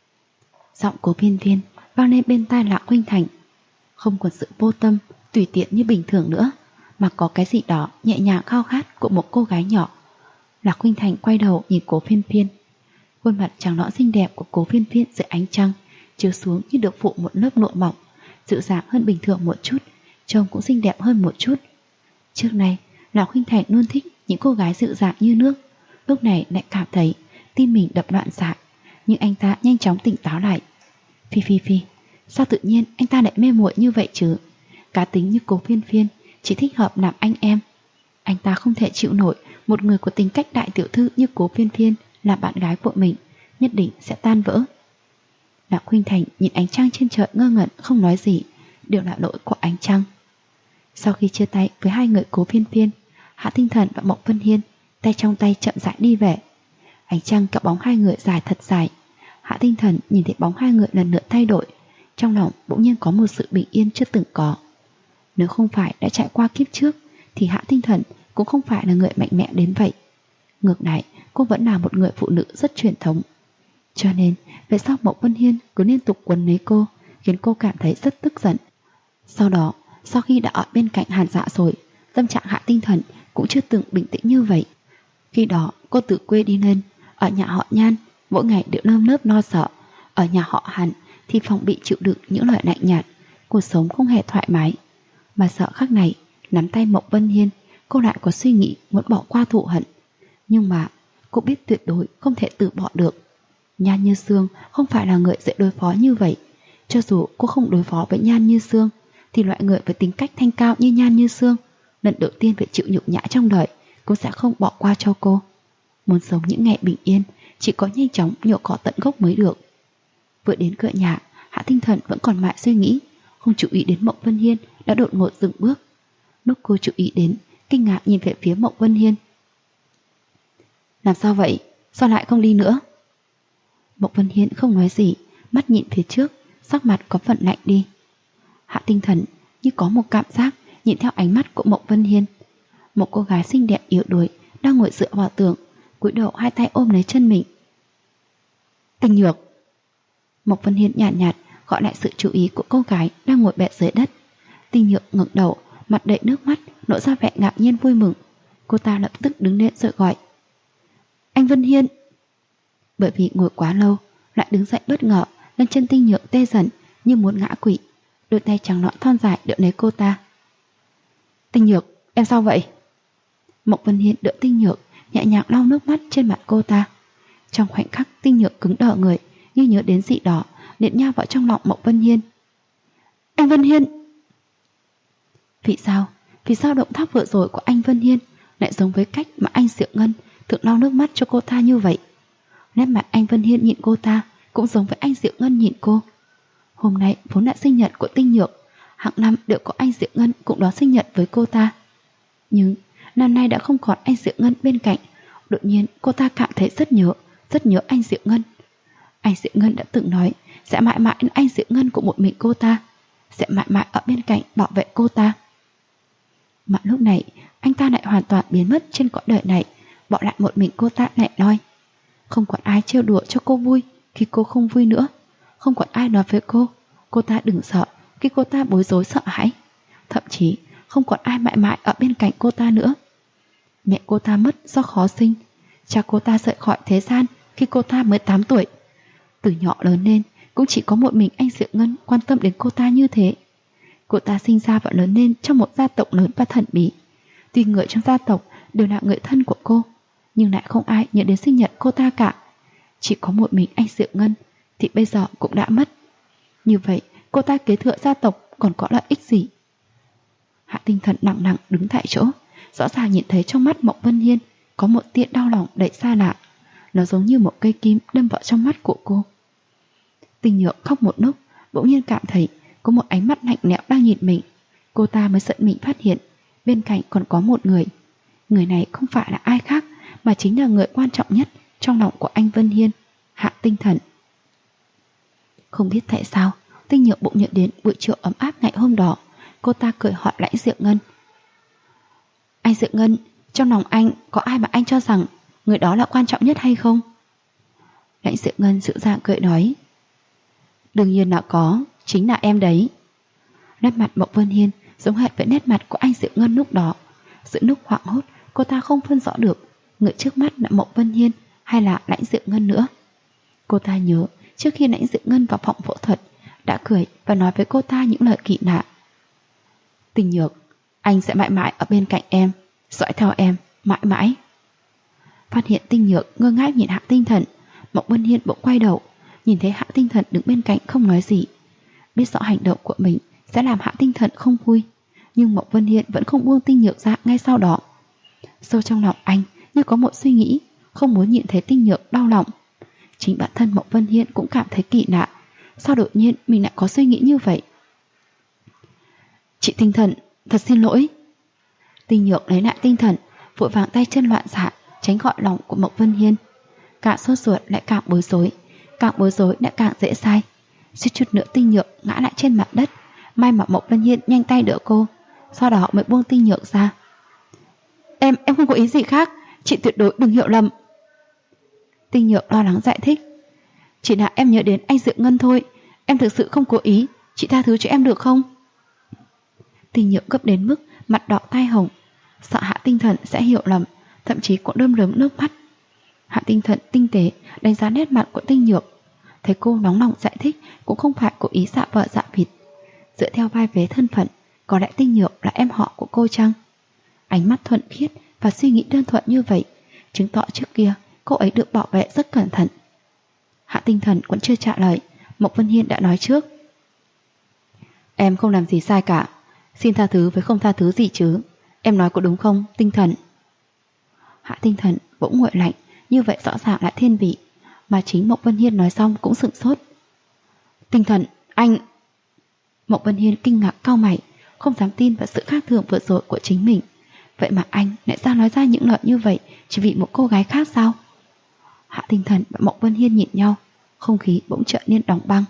Giọng Cố Phiên Phiên vang lên bên tai Lạc Khuynh Thành, không còn sự vô tâm, tùy tiện như bình thường nữa, mà có cái gì đó nhẹ nhàng khao khát của một cô gái nhỏ. Lạc Khuynh Thành quay đầu nhìn Cố Phiên Phiên. Khuôn mặt trắng nõn xinh đẹp của Cố Phiên Phiên dưới ánh trăng chiếu xuống như được phủ một lớp lụa mỏng, dịu dàng hơn bình thường một chút, trông cũng xinh đẹp hơn một chút. Trước nay Lạc Khuynh Thành luôn thích những cô gái dịu dàng như nước, lúc này lại cảm thấy tim mình đập loạn xạ. Nhưng anh ta nhanh chóng tỉnh táo lại. Phi, sao tự nhiên anh ta lại mê muội như vậy chứ? Cá tính như Cố Phiên Phiên chỉ thích hợp làm anh em. Anh ta không thể chịu nổi một người có tính cách đại tiểu thư như Cố Phiên Phiên là bạn gái của mình, nhất định sẽ tan vỡ. Lạc Khuynh Thành nhìn ánh trăng trên trời ngơ ngẩn không nói gì, đều là lỗi của ánh trăng. Sau khi chia tay với hai người Cố Phiên Phiên, Hạ Tinh Thần và Mộc Vân Hiên tay trong tay chậm rãi đi về. Ánh trăng kéo bóng hai người dài thật dài. Hạ Tinh Thần nhìn thấy bóng hai người lần lượt thay đổi, trong lòng bỗng nhiên có một sự bình yên chưa từng có. Nếu không phải đã trải qua kiếp trước thì Hạ Tinh Thần cũng không phải là người mạnh mẽ đến vậy. Ngược lại, cô vẫn là một người phụ nữ rất truyền thống. Cho nên, về sau Mộc Vân Hiên cứ liên tục quấn lấy cô, khiến cô cảm thấy rất tức giận. Sau đó, sau khi đã ở bên cạnh Hàn Dạ rồi, tâm trạng Hạ Tinh Thần cũng chưa từng bình tĩnh như vậy. Khi đó, cô từ quê đi lên, ở nhà họ Nhan, mỗi ngày đều nơm nớp lo sợ. Ở nhà họ Hàn thì phòng bị chịu đựng những lời lạnh nhạt, cuộc sống không hề thoải mái. Mà sợ khắc này, nắm tay Mộc Vân Hiên, cô lại có suy nghĩ muốn bỏ qua thù hận. Nhưng mà, cô biết tuyệt đối không thể từ bỏ được. Nhan Như Sương không phải là người dễ đối phó như vậy. Cho dù cô không đối phó với Nhan Như Sương, thì loại người với tính cách thanh cao như Nhan Như Sương, lần đầu tiên phải chịu nhục nhã trong đời, cũng sẽ không bỏ qua cho cô. Muốn sống những ngày bình yên, chỉ có nhanh chóng nhổ cỏ tận gốc mới được. Vừa đến cửa nhà, Hạ Tinh Thần vẫn còn mãi suy nghĩ, không chú ý đến Mộc Vân Hiên đã đột ngột dừng bước. Lúc cô chú ý đến, kinh ngạc nhìn về phía Mộc Vân Hiên. Làm sao vậy? Sao lại không đi nữa? Mộc Vân Hiên không nói gì, mắt nhìn phía trước, sắc mặt có phần lạnh đi. Hạ Tinh Thần như có một cảm giác nhìn theo ánh mắt của Mộc Vân Hiên. Một cô gái xinh đẹp yếu đuối đang ngồi dựa vào tường, cúi đầu hai tay ôm lấy chân mình. Tinh Nhược. Mộc Vân Hiên nhàn nhạt gọi lại sự chú ý của cô gái đang ngồi bệt dưới đất. Tinh Nhược ngẩng đầu, mặt đầy nước mắt, lộ ra vẻ ngạc nhiên vui mừng. Cô ta lập tức đứng lên rồi gọi: Anh Vân Hiên. Bởi vì ngồi quá lâu, lại đứng dậy bất ngờ, nên chân Tinh Nhược tê dần như muốn ngã quỵ. Đôi tay trắng nõn thon dài đỡ lấy cô ta. Tinh Nhược, em sao vậy? Mộc Vân Hiên đỡ Tinh Nhược, nhẹ nhàng lau nước mắt trên mặt cô ta. Trong khoảnh khắc Tinh Nhược cứng đờ người, như nhớ đến gì đó, liền nhào vào trong lòng Mộc Vân Hiên. Anh Vân Hiên! Vì sao động tác vừa rồi của anh Vân Hiên lại giống với cách mà anh Diệu Ngân thường lau nước mắt cho cô ta như vậy? Nét mặt anh Vân Hiên nhìn cô ta cũng giống với anh Diệu Ngân nhìn cô. Hôm nay vốn là sinh nhật của Tinh Nhược, hàng năm đều có anh Diệu Ngân cũng đón sinh nhật với cô ta. Nhưng năm nay đã không còn anh Diệu Ngân bên cạnh. Đột nhiên cô ta cảm thấy rất nhớ anh Diệu Ngân. Anh Diệu Ngân đã từng nói sẽ mãi mãi anh Diệu Ngân của một mình cô ta, sẽ mãi mãi ở bên cạnh bảo vệ cô ta. Mà lúc này anh ta lại hoàn toàn biến mất trên cõi đời này, bỏ lại một mình cô ta lẻ loi. Không còn ai trêu đùa cho cô vui khi cô không vui nữa. Không còn ai nói với cô ta đừng sợ khi cô ta bối rối sợ hãi. Thậm chí không còn ai mãi mãi ở bên cạnh cô ta nữa. Mẹ cô ta mất do khó sinh. Cha cô ta rời khỏi thế gian khi cô ta mới 8 tuổi. Từ nhỏ lớn lên cũng chỉ có một mình anh Diệu Ngân quan tâm đến cô ta như thế. Cô ta sinh ra và lớn lên trong một gia tộc lớn và thần bí. Tuy người trong gia tộc đều là người thân của cô, nhưng lại không ai nhớ đến sinh nhật cô ta cả. Chỉ có một mình anh Diệu Ngân thì bây giờ cũng đã mất. Như vậy cô ta kế thừa gia tộc còn có lợi ích gì? Hạ Tinh Thần nặng nặng đứng tại chỗ, rõ ràng nhìn thấy trong mắt Mộng Vân Hiên có một tia đau lòng đầy xa lạ. Nó giống như một cây kim đâm vào trong mắt của cô. Tinh Nhược khóc một lúc, bỗng nhiên cảm thấy có một ánh mắt lạnh lẽo đang nhìn mình. Cô ta mới giận mình phát hiện bên cạnh còn có một người. Người này không phải là ai khác mà chính là người quan trọng nhất trong lòng của anh Vân Hiên, Hạ Tinh Thần. Không biết tại sao Tinh Nhược bỗng nhớ đến buổi chiều ấm áp ngày hôm đó. Cô ta cười hỏi Lãnh Diệu Ngân: Anh Diệu Ngân, trong lòng anh có ai mà anh cho rằng người đó là quan trọng nhất hay không? Lãnh Diệu Ngân dịu dàng cười nói: Đương nhiên là có, chính là em đấy. Nét mặt Mộng Vân Hiên giống hệt với nét mặt của anh Diệu Ngân lúc đó. Giữa lúc hoảng hốt, cô ta không phân rõ được người trước mắt là Mộng Vân Hiên hay là Lãnh Diệu Ngân nữa. Cô ta nhớ trước khi Lãnh Diệu Ngân vào phòng phẫu thuật đã cười và nói với cô ta những lời kỳ lạ: Tinh Nhược, anh sẽ mãi mãi ở bên cạnh em, dõi theo em, mãi mãi. Phát hiện Tinh Nhược ngơ ngác nhìn Hạ Tinh Thần, Mộng Vân Hiên bỗng quay đầu, nhìn thấy Hạ Tinh Thần đứng bên cạnh không nói gì. Biết rõ hành động của mình sẽ làm Hạ Tinh Thần không vui, nhưng Mộng Vân Hiên vẫn không buông Tinh Nhược ra ngay sau đó. Sâu trong lòng anh như có một suy nghĩ, không muốn nhìn thấy Tinh Nhược đau lòng. Chính bản thân Mộng Vân Hiên cũng cảm thấy kỳ lạ, sao đột nhiên mình lại có suy nghĩ như vậy. Chị Tinh Thần, thật xin lỗi. Tinh Nhược lấy lại tinh thần, vội vàng tay chân loạn xạ tránh gọi lòng của Mộng Vân Hiên. Càng sốt ruột lại càng bối rối lại càng dễ sai. Suýt chút nữa Tinh Nhược ngã lại trên mặt đất. May mà Mộng Vân Hiên nhanh tay đỡ cô, sau đó mới buông Tinh Nhược ra. Em không có ý gì khác, chị tuyệt đối đừng hiểu lầm. Tinh Nhược lo lắng giải thích: Chỉ là em nhớ đến anh Diệu Ngân thôi, em thực sự không cố ý, chị tha thứ cho em được không? Tinh Nhược gấp đến mức mặt đỏ tai hồng, sợ Hạ Tinh Thần sẽ hiểu lầm, thậm chí cũng đơm đớm nước mắt. Hạ Tinh Thần tinh tế đánh giá nét mặt của Tinh Nhược, thấy cô nóng lòng giải thích cũng không phải cố ý dạ vợ dạ vịt. Dựa theo vai vế thân phận, có lẽ Tinh Nhược là em họ của cô chăng? Ánh mắt thuần khiết và suy nghĩ đơn thuần như vậy chứng tỏ trước kia cô ấy được bảo vệ rất cẩn thận. Hạ Tinh Thần vẫn chưa trả lời, Mộc Vân Hiên đã nói trước: Em không làm gì sai cả, xin tha thứ với không tha thứ gì chứ. Em nói có đúng không, Tinh Thần? Hạ Tinh Thần bỗng nguội lạnh, như vậy rõ ràng là thiên vị. Mà chính Mộc Vân Hiên nói xong cũng sửng sốt. Tinh Thần, anh... Mộc Vân Hiên kinh ngạc cau mày, không dám tin vào sự khác thường vừa rồi của chính mình. Vậy mà anh lại ra nói ra những lời như vậy chỉ vì một cô gái khác sao? Hạ Tinh Thần và Mộc Vân Hiên nhìn nhau, không khí bỗng trở nên đóng băng.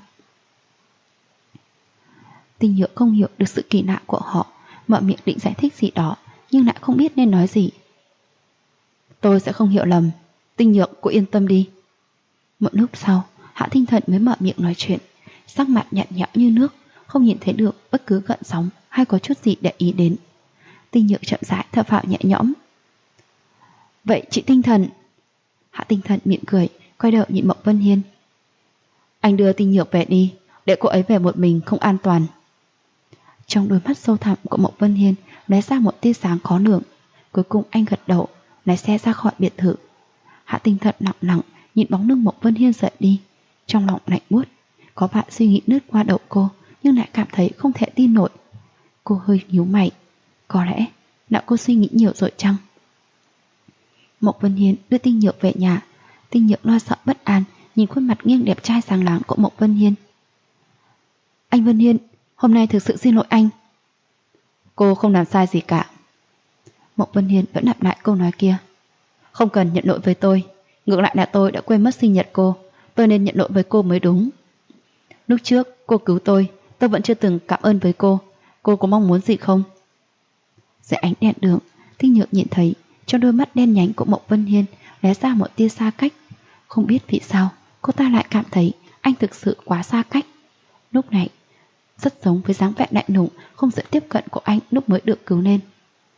Tinh Nhược không hiểu được sự kỳ lạ của họ, mở miệng định giải thích gì đó nhưng lại không biết nên nói gì. Tôi sẽ không hiểu lầm, Tinh Nhược cô yên tâm đi. Một lúc sau, Hạ Tinh Thần mới mở miệng nói chuyện, sắc mặt nhạt nhẽo như nước, không nhìn thấy được bất cứ gợn sóng hay có chút gì để ý đến. Tinh Nhược chậm rãi thở phào nhẹ nhõm. Vậy chị Tinh Thần... Hạ Tinh Thần mỉm cười, quay đầu nhìn Mộc Vân Hiên. Anh đưa Tinh Nhược về đi, để cô ấy về một mình không an toàn. Trong đôi mắt sâu thẳm của Mộc Vân Hiên lóe ra một tia sáng khó lường. Cuối cùng anh gật đầu, lái xe ra khỏi biệt thự. Hạ Tinh Thần lặng lặng nhìn bóng lưng Mộc Vân Hiên rời đi, trong lòng lạnh buốt. Có vạn suy nghĩ lướt qua đầu cô, nhưng lại cảm thấy không thể tin nổi. Cô hơi nhíu mày, có lẽ đã cô suy nghĩ nhiều rồi chăng? Mộc Vân Hiên đưa Tinh Nhược về nhà. Tinh Nhược lo sợ bất an nhìn khuôn mặt nghiêng đẹp trai sáng láng của Mộc Vân Hiên. Anh Vân Hiên, hôm nay thực sự xin lỗi anh. Cô không làm sai gì cả. Mộc Vân Hiên vẫn lặp lại câu nói kia. Không cần nhận lỗi với tôi, ngược lại là tôi đã quên mất sinh nhật cô. Tôi nên nhận lỗi với cô mới đúng. Lúc trước cô cứu tôi vẫn chưa từng cảm ơn với cô. Cô có mong muốn gì không? Dưới ánh đèn đường, Tinh Nhược nhìn thấy trong đôi mắt đen nhánh của Mộc Vân Hiên lóe ra một tia xa cách. Không biết vì sao cô ta lại cảm thấy anh thực sự quá xa cách. Lúc này rất giống với dáng vẻ lạnh lùng không dễ tiếp cận của anh lúc mới được cứu lên.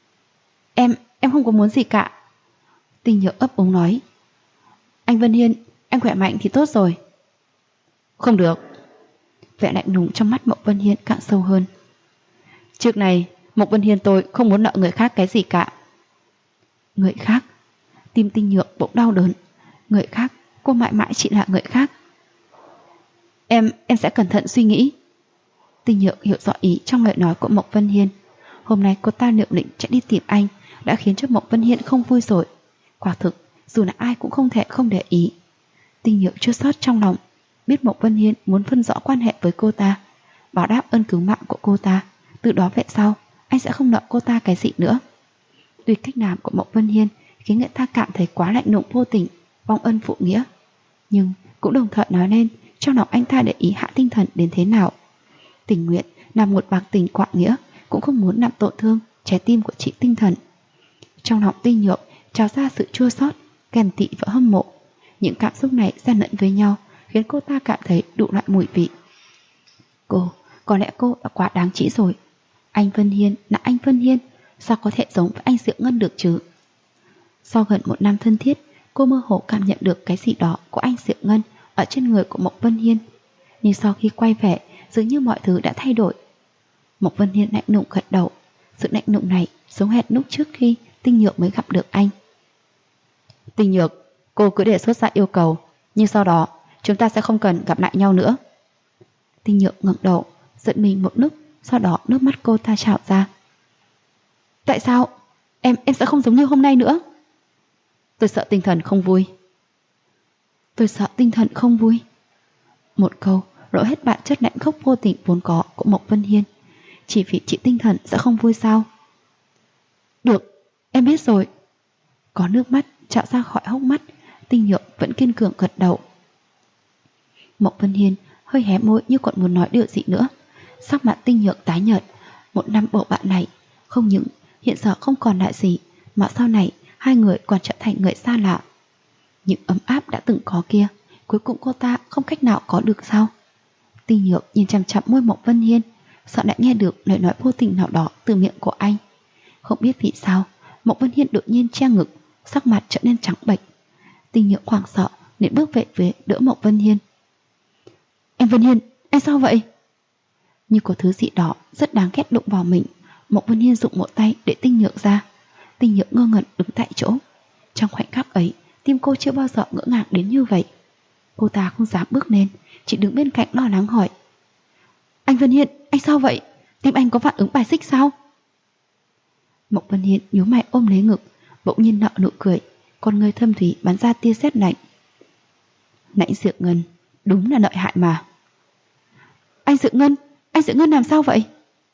Em không có muốn gì cả. Tinh Nhược ấp úng nói. Anh Vân Hiên, anh khỏe mạnh thì tốt rồi. Không được. Vẻ lạnh lùng trong mắt Mộc Vân Hiên càng sâu hơn. Trước này Mộc Vân Hiên tôi không muốn nợ người khác cái gì cả. Người khác? Tim Tinh Nhược bỗng đau đớn. Người khác? Cô mãi mãi chỉ là người khác. Em sẽ cẩn thận suy nghĩ. Tinh Nhược hiểu rõ ý trong lời nói của Mộc Vân Hiên. Hôm nay cô ta liệu định chạy đi tìm anh đã khiến cho Mộc Vân Hiên không vui rồi. Quả thực, dù là ai cũng không thể không để ý. Tinh Nhược chưa sót trong lòng, biết Mộc Vân Hiên muốn phân rõ quan hệ với cô ta, báo đáp ơn cứu mạng của cô ta. Từ đó về sau, anh sẽ không nợ cô ta cái gì nữa. Tuy cách làm của Mộc Vân Hiên khiến người ta cảm thấy quá lạnh lùng vô tình, vong ân phụ nghĩa, nhưng cũng đồng thời nói lên trong lòng anh ta để ý Hạ Tinh Thần đến thế nào. Tình nguyện làm một bạc tình quạng nghĩa, cũng không muốn làm tổn thương trái tim của chị Tinh Thần. Trong lòng Tinh Nhược trào ra sự chua xót, ghen tị và hâm mộ. Những cảm xúc này xen lẫn với nhau khiến cô ta cảm thấy đủ loại mùi vị. Có lẽ cô đã quá đáng chỉ rồi. Anh Vân Hiên là anh Vân Hiên, sao có thể giống với anh Diệu Ngân được chứ? Sau gần một năm thân thiết, cô mơ hồ cảm nhận được cái gì đó của anh Diệu Ngân ở trên người của Mộc Vân Hiên. Nhưng sau khi quay về, dường như mọi thứ đã thay đổi. Mộc Vân Hiên lạnh lùng gật đầu. Sự lạnh lùng này giống hệt lúc trước khi Tinh Nhược mới gặp được anh. Tinh Nhược, cô cứ đề xuất ra yêu cầu, nhưng sau đó chúng ta sẽ không cần gặp lại nhau nữa. Tinh Nhược ngẩng đầu, giận mình một lúc, sau đó nước mắt cô ta trào ra. Tại sao? Em sẽ không giống như hôm nay nữa. Tôi sợ Tinh Thần không vui. Tôi sợ Tinh Thần không vui. Một câu lộ hết bản chất lạnh khốc vô tình vốn có của Mộc Vân Hiên. Chỉ vì chị Tinh Thần sẽ không vui sao? Được, em biết rồi. Có nước mắt trào ra khỏi hốc mắt, Tinh Nhược vẫn kiên cường gật đầu. Mộc Vân Hiên hơi hé môi như còn muốn nói điều gì nữa. Sắc mặt Tinh Nhược tái nhợt. Một năm bầu bạn này không những hiện giờ không còn lại gì, mà sau này hai người còn trở thành người xa lạ. Những ấm áp đã từng có kia, cuối cùng cô ta không cách nào có được sao? Tinh Nhược nhìn chằm chằm môi Mộc Vân Hiên, sợ lại nghe được lời nói vô tình nào đó từ miệng của anh. Không biết vì sao, Mộc Vân Hiên đột nhiên che ngực, sắc mặt trở nên trắng bệch. Tinh Nhược hoảng sợ nên bước về phía đỡ Mộc Vân Hiên. Em Vân Hiên, anh sao vậy? Như có thứ gì đó rất đáng ghét đụng vào mình. Mộc Vân Hiên dùng một tay để Tinh Nhược ra. Tinh Nhược ngơ ngẩn đứng tại chỗ. Trong khoảnh khắc ấy, tim cô chưa bao giờ ngỡ ngàng đến như vậy. Cô ta không dám bước lên, chỉ đứng bên cạnh lo lắng hỏi. Anh Vân Hiên, anh sao vậy? Tim anh có phản ứng bài xích sao? Mộc Vân Hiên nhíu mày ôm lấy ngực, bỗng nhiên nở nụ cười, con người thâm thúy bắn ra tia sét lạnh. Lãnh Diệu Ngân, đúng là lợi hại mà. Anh Diệu Ngân làm sao vậy?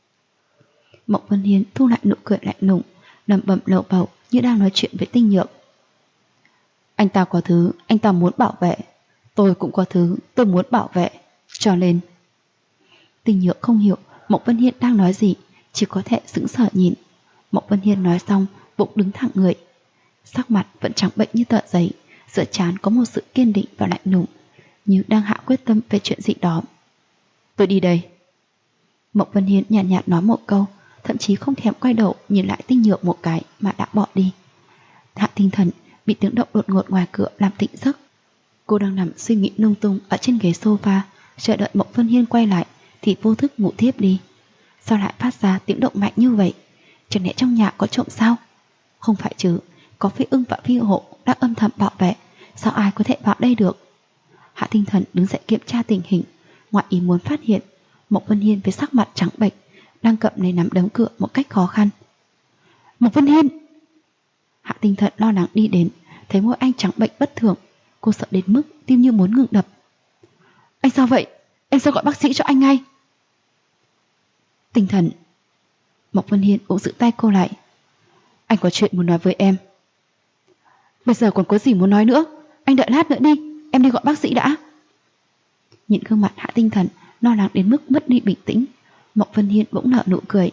Mộc Vân Hiên thu lại nụ cười lạnh lùng, lẩm bẩm lầu bầu như đang nói chuyện với Tinh Nhược. Anh ta có thứ anh ta muốn bảo vệ, tôi cũng có thứ tôi muốn bảo vệ, cho nên. Tinh Nhược không hiểu Mộc Vân Hiên đang nói gì, chỉ có thể sững sờ nhìn. Mộc Vân Hiên nói xong, bụng đứng thẳng người, sắc mặt vẫn trắng bệch như tờ giấy, giữa trán có một sự kiên định và lạnh lùng, như đang hạ quyết tâm về chuyện gì đó. Tôi đi đây. Mộc Vân Hiên nhàn nhạt nói một câu, thậm chí không thèm quay đầu nhìn lại Tinh Nhược một cái mà đã bỏ đi. Hạ Tinh Thần bị tiếng động đột ngột ngoài cửa làm tỉnh giấc. Cô đang nằm suy nghĩ lung tung ở trên ghế sofa, chờ đợi Mộc Vân Hiên quay lại thì vô thức ngủ thiếp đi. Sao lại phát ra tiếng động mạnh như vậy? Chẳng lẽ trong nhà có trộm sao? Không phải chứ, có Phi Ưng và Phi Hộ đã âm thầm bảo vệ, sao ai có thể vào đây được? Hạ Tinh Thần đứng dậy kiểm tra tình hình, ngoại ý muốn phát hiện Mộc Vân Hiên với sắc mặt trắng bệch đang cậm lấy nắm đấm cửa một cách khó khăn. Mộc Vân Hiên! Hạ Tinh Thần lo lắng đi đến, thấy môi anh trắng bệch bất thường, cô sợ đến mức tim như muốn ngừng đập. Anh sao vậy? Em sẽ gọi bác sĩ cho anh ngay. Tinh Thần! Mộc Vân Hiên cũng giữ tay cô lại. Anh có chuyện muốn nói với em. Bây giờ còn có gì muốn nói nữa? Anh đợi lát nữa đi, em đi gọi bác sĩ đã. Nhìn gương mặt Hạ Tinh Thần lo lắng đến mức mất đi bình tĩnh, Mộc Vân Hiên bỗng nở nụ cười.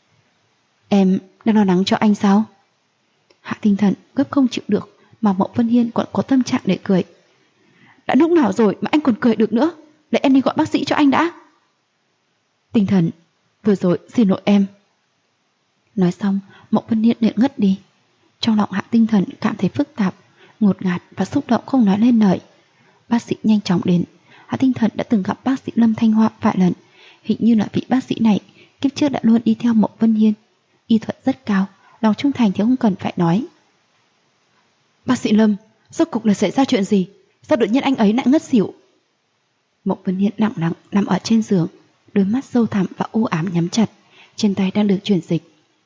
Em đang lo lắng cho anh sao? Hạ Tinh Thần gấp không chịu được, mà Mộc Vân Hiên còn có tâm trạng để cười. Đã lúc nào rồi mà anh còn cười được nữa? Để em đi gọi bác sĩ cho anh đã. Tinh Thần, vừa rồi xin lỗi em. Nói xong, Mộc Vân Hiên liền ngất đi. Trong lòng Hạ Tinh Thần cảm thấy phức tạp, ngột ngạt và xúc động không nói lên lời. Bác sĩ nhanh chóng đến. Hạ Tinh Thần đã từng gặp bác sĩ Lâm Thanh Hoa vài lần. Hình như là vị bác sĩ này kiếp trước đã luôn đi theo Mộc Vân Hiên. Y thuật rất cao, lòng trung thành thì không cần phải nói. Bác sĩ Lâm, rốt cục là xảy ra chuyện gì? Sao đột nhiên anh ấy lại ngất xỉu? Mộc Vân Hiên lặng lặng nằm ở trên giường, đôi mắt sâu thẳm và u ám nhắm chặt, trên tay đang được truyền dịch.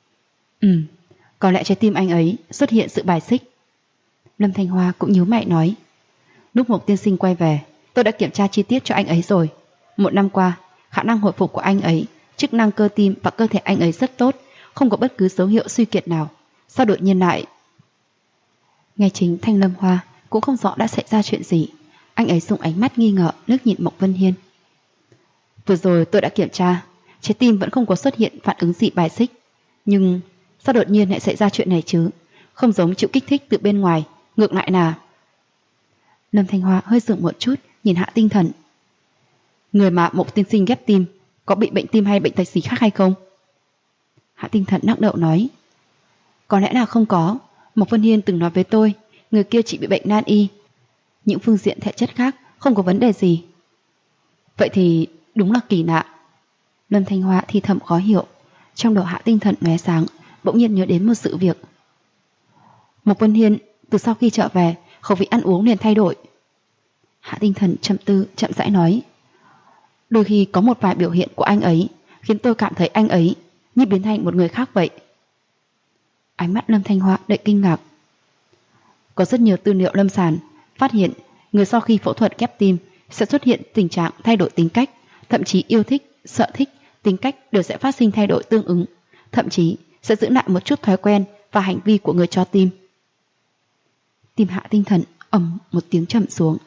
Có lẽ trái tim anh ấy xuất hiện sự bài xích. Lâm Thanh Hoa cũng nhíu mày nói. Lúc Mộc tiên sinh quay về, tôi đã kiểm tra chi tiết cho anh ấy rồi. 1 năm qua, khả năng hồi phục của anh ấy, chức năng cơ tim và cơ thể anh ấy rất tốt, không có bất cứ dấu hiệu suy kiệt nào. Sao đột nhiên lại... Ngay chính Thanh Lâm Hoa cũng không rõ đã xảy ra chuyện gì. Anh ấy dùng ánh mắt nghi ngờ liếc nhìn Mộc Vân Hiên. Vừa rồi tôi đã kiểm tra, trái tim vẫn không có xuất hiện phản ứng gì bài xích. Nhưng sao đột nhiên lại xảy ra chuyện này chứ? Không giống chịu kích thích từ bên ngoài, ngược lại là... Lâm Thanh Hoa hơi dừng một chút, nhìn Hạ Tinh Thần. Người mà Mộc tiên sinh ghép tim có bị bệnh tim hay bệnh tật gì khác hay không? Hạ Tinh Thần nặng đậu nói. Có lẽ là không có. Mộc Vân Hiên từng nói với tôi, người kia chỉ bị bệnh nan y. Những phương diện thể chất khác không có vấn đề gì. Vậy thì đúng là kỳ lạ. Lâm Thanh Hoa thì thầm khó hiểu. Trong đầu Hạ Tinh Thần lóe sáng, bỗng nhiên nhớ đến một sự việc. Mộc Vân Hiên từ sau khi trở về, khẩu vị ăn uống liền thay đổi. Hạ Tinh Thần trầm tư chậm rãi nói. Đôi khi có một vài biểu hiện của anh ấy khiến tôi cảm thấy anh ấy như biến thành một người khác vậy. Ánh mắt Lâm Thanh Hoa đầy kinh ngạc. Có rất nhiều tư liệu lâm sàng phát hiện người sau khi phẫu thuật ghép tim sẽ xuất hiện tình trạng thay đổi tính cách, thậm chí yêu thích, sợ thích, tính cách đều sẽ phát sinh thay đổi tương ứng, thậm chí sẽ giữ lại một chút thói quen và hành vi của người cho tim. Tim Hạ Tinh Thần ầm một tiếng trầm xuống.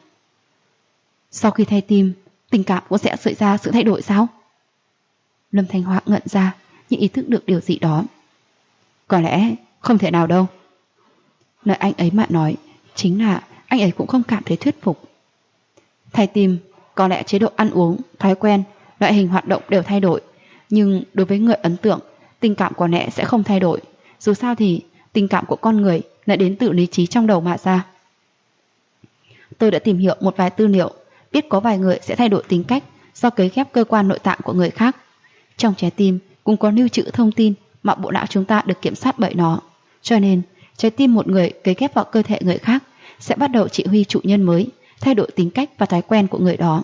Sau khi thay tim, tình cảm cũng sẽ xảy ra sự thay đổi sao? Lâm Thanh Hoa ngẩn ra, nhưng ý thức được điều gì đó. Có lẽ không thể nào đâu. Lời anh ấy mà nói chính là anh ấy cũng không cảm thấy thuyết phục. Thay tim, có lẽ chế độ ăn uống, thói quen, loại hình hoạt động đều thay đổi, nhưng đối với người ấn tượng, tình cảm có lẽ sẽ không thay đổi. Dù sao thì tình cảm của con người là đến từ lý trí trong đầu mà ra. Tôi đã tìm hiểu một vài tư liệu, biết có vài người sẽ thay đổi tính cách do cấy ghép cơ quan nội tạng của người khác. Trong trái tim cũng có lưu trữ thông tin mà bộ não chúng ta được kiểm soát bởi nó. Cho nên, trái tim một người cấy ghép vào cơ thể người khác sẽ bắt đầu chỉ huy chủ nhân mới, thay đổi tính cách và thói quen của người đó.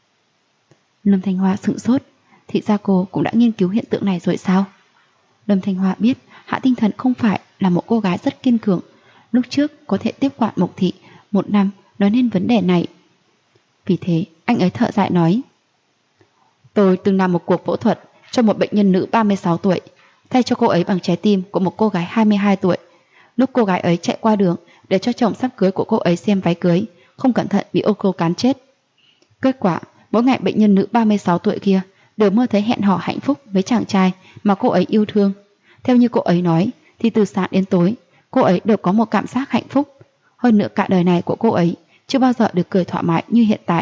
Lâm Thanh Hoa sửng sốt, thì ra cô cũng đã nghiên cứu hiện tượng này rồi sao? Lâm Thanh Hoa biết Hạ Tinh Thần không phải là một cô gái rất kiên cường, lúc trước có thể tiếp quản Mộc thị 1 năm nói nên vấn đề này. Vì thế anh ấy thở dài nói. Tôi từng làm một cuộc phẫu thuật cho một bệnh nhân nữ 36 tuổi, thay cho cô ấy bằng trái tim của một cô gái 22 tuổi. Lúc cô gái ấy chạy qua đường để cho chồng sắp cưới của cô ấy xem váy cưới, không cẩn thận bị ô tô cán chết. Kết quả, mỗi ngày bệnh nhân nữ 36 tuổi kia đều mơ thấy hẹn hò hạnh phúc với chàng trai mà cô ấy yêu thương. Theo như cô ấy nói, thì từ sáng đến tối, cô ấy đều có một cảm giác hạnh phúc. Hơn nữa cả đời này của cô ấy chưa bao giờ được cười thoải mái như hiện tại.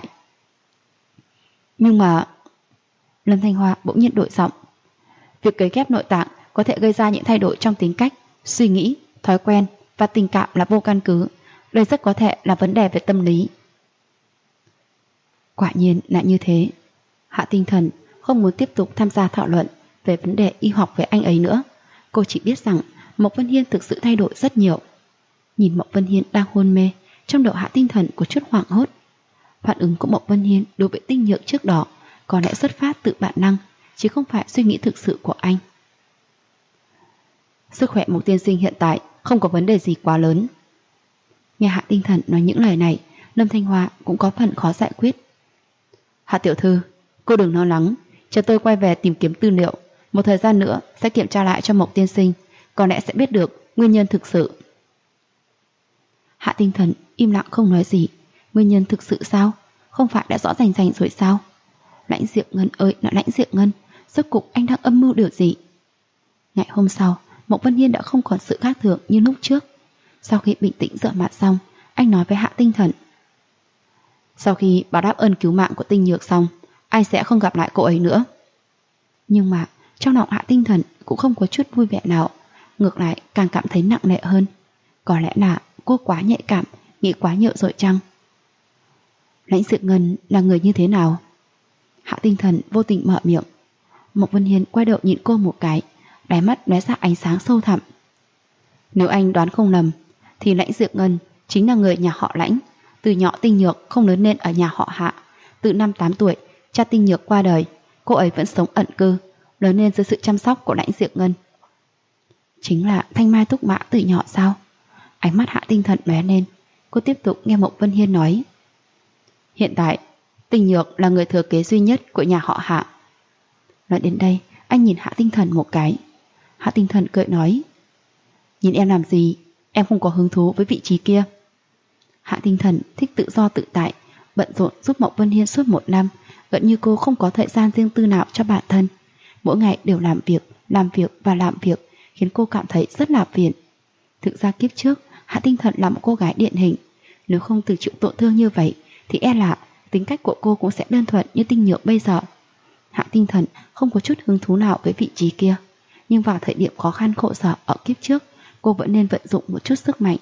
Nhưng mà... Lâm Thanh Hoa bỗng nhiên đổi giọng. Việc cấy ghép nội tạng có thể gây ra những thay đổi trong tính cách, suy nghĩ, thói quen và tình cảm là vô căn cứ. Đây rất có thể là vấn đề về tâm lý. Quả nhiên là như thế. Hạ Tinh Thần không muốn tiếp tục tham gia thảo luận về vấn đề y học với anh ấy nữa. Cô chỉ biết rằng Mộc Vân Hiên thực sự thay đổi rất nhiều. Nhìn Mộc Vân Hiên đang hôn mê, trong đầu Hạ Tinh Thần có chút hoảng hốt. Phản ứng của Mộc Vân Hiên đối với tinh nhượng trước đó có lẽ xuất phát từ bản năng, chứ không phải suy nghĩ thực sự của anh. Sức khỏe Mộc tiên sinh hiện tại không có vấn đề gì quá lớn. Nghe Hạ Tinh Thần nói những lời này, Lâm Thanh Hoa cũng có phần khó giải quyết. Hạ tiểu thư, cô đừng lo lắng, chờ tôi quay về tìm kiếm tư liệu, một thời gian nữa sẽ kiểm tra lại cho Mộc tiên sinh, có lẽ sẽ biết được Nguyên nhân thực sự. Hạ Tinh Thần im lặng không nói gì. Nguyên nhân thực sự sao? Không phải đã rõ rành rành rồi sao? Lãnh Diệu Ngân ơi là Lãnh Diệu Ngân, rốt cục anh đang âm mưu điều gì? Ngày hôm sau, Mộc Vân Hiên đã không còn sự khác thường như lúc trước. Sau khi bình tĩnh rửa mặt xong, anh nói với Hạ Tinh Thần: sau khi báo đáp ơn cứu mạng của Tinh Nhược xong, anh sẽ không gặp lại cô ấy nữa. Nhưng mà trong lòng Hạ Tinh Thần cũng không có chút vui vẻ nào, ngược lại càng cảm thấy nặng nề hơn. Có lẽ là cô quá nhạy cảm, nghĩ quá nhiều rồi chăng? Lãnh Diệu Ngân là người như thế nào? Hạ Tinh Thần vô tình mở miệng. Mộc Vân Hiên quay đầu nhìn cô một cái, đáy mắt lóe ra ánh sáng sâu thẳm. Nếu anh đoán không lầm, thì Lãnh Diệu Ngân chính là người nhà họ Lãnh. Từ nhỏ Tinh Nhược không lớn lên ở nhà họ Hạ. Từ năm 8 tuổi, cha Tinh Nhược qua đời, cô ấy vẫn sống ẩn cư, lớn lên dưới sự chăm sóc của Lãnh Diệu Ngân. Chính là thanh mai trúc mã từ nhỏ sao? Ánh mắt Hạ Tinh Thần lóe lên. Cô tiếp tục nghe Mộc Vân Hiên nói. Hiện tại, Tinh Nhược là người thừa kế duy nhất của nhà họ Hạ. Nói đến đây, anh nhìn Hạ Tinh Thần một cái. Hạ Tinh Thần cười nói. Nhìn em làm gì? Em không có hứng thú với vị trí kia. Hạ Tinh Thần thích tự do tự tại, bận rộn giúp Mộc Vân Hiên suốt 1 năm, gần như cô không có thời gian riêng tư nào cho bản thân. Mỗi ngày đều làm việc và làm việc, khiến cô cảm thấy rất là phiền. Thực ra kiếp trước, Hạ Tinh Thần là một cô gái điển hình. Nếu không tự chịu tổn thương như vậy, thì e là tính cách của cô cũng sẽ đơn thuần như Tinh Nhược bây giờ. Hạ Tinh Thần không có chút hứng thú nào với vị trí kia, nhưng vào thời điểm khó khăn khổ sở ở kiếp trước, cô vẫn nên vận dụng một chút sức mạnh.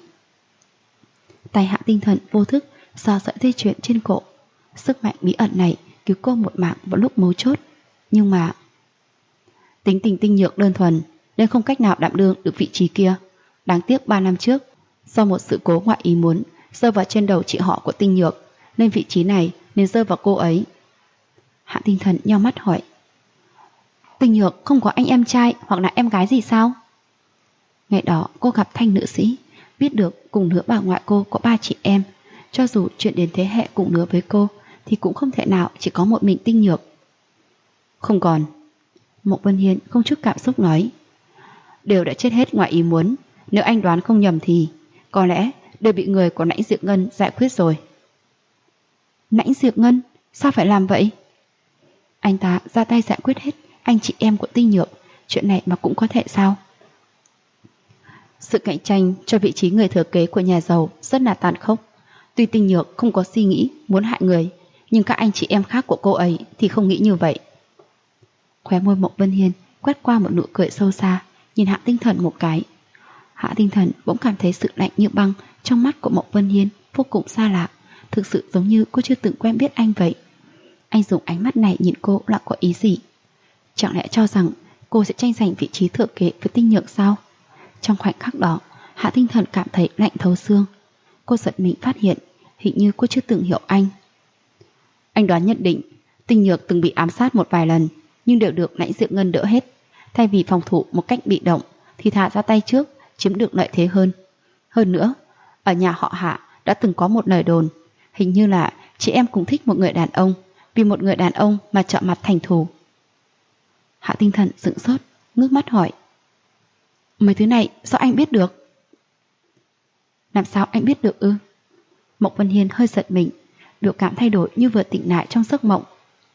Tay Hạ Tinh Thần vô thức sờ sợi dây chuyền trên cổ. Sức mạnh bí ẩn này cứu cô một mạng vào lúc mấu chốt. Nhưng mà tính tình Tinh Nhược đơn thuần nên không cách nào đảm đương được vị trí kia. Đáng tiếc 3 năm trước, do một sự cố ngoại ý muốn rơi vào trên đầu chị họ của Tinh Nhược, nên vị trí này nên rơi vào cô ấy. Hạ Tinh Thần nheo mắt hỏi. Tinh Nhược không có anh em trai hoặc là em gái gì sao? Ngày đó cô gặp Thanh nữ sĩ, biết được cùng lứa bà ngoại cô có 3 chị em. Cho dù chuyện đến thế hệ cùng lứa với cô thì cũng không thể nào chỉ có một mình Tinh Nhược. Không còn. Mộc Vân Hiên không chút cảm xúc nói. Đều đã chết hết ngoài ý muốn. Nếu anh đoán không nhầm thì có lẽ đều bị người của Lãnh Diệu Ngân giải quyết rồi. Lãnh Diệu Ngân? Sao phải làm vậy? Anh ta ra tay giải quyết hết anh chị em của Tinh Nhược. Chuyện này mà cũng có thể sao? Sự cạnh tranh cho vị trí người thừa kế của nhà giàu rất là tàn khốc. Tuy Tinh Nhược không có suy nghĩ muốn hại người, nhưng các anh chị em khác của cô ấy thì không nghĩ như vậy. Khóe môi Mộc Vân Hiên quét qua một nụ cười sâu xa, nhìn Hạ Tinh Thần một cái. Hạ Tinh Thần bỗng cảm thấy sự lạnh như băng trong mắt của Mộc Vân Hiên vô cùng xa lạ, thực sự giống như cô chưa từng quen biết anh vậy. Anh dùng ánh mắt này nhìn cô là có ý gì? Chẳng lẽ cho rằng cô sẽ tranh giành vị trí thừa kế với Tinh Nhược sao? Trong khoảnh khắc đó, Hạ Tinh Thần cảm thấy lạnh thấu xương. Cô giật mình phát hiện hình như cô chưa từng hiểu anh. Anh đoán nhận định Tinh Nhược từng bị ám sát một vài lần, nhưng đều được Lãnh Diệu Ngân đỡ hết. Thay vì phòng thủ một cách bị động thì thả ra tay trước, chiếm được lợi thế hơn. Hơn nữa, ở nhà họ Hạ đã từng có một lời đồn, hình như là chị em cũng thích một người đàn ông, vì một người đàn ông mà chọn mặt thành thù. Hạ Tinh Thần sững sốt, ngước mắt hỏi. Mấy thứ này sao anh biết được? Làm sao anh biết được ư? Mộc Vân Hiên hơi giật mình, biểu cảm thay đổi như vừa tỉnh lại trong giấc mộng.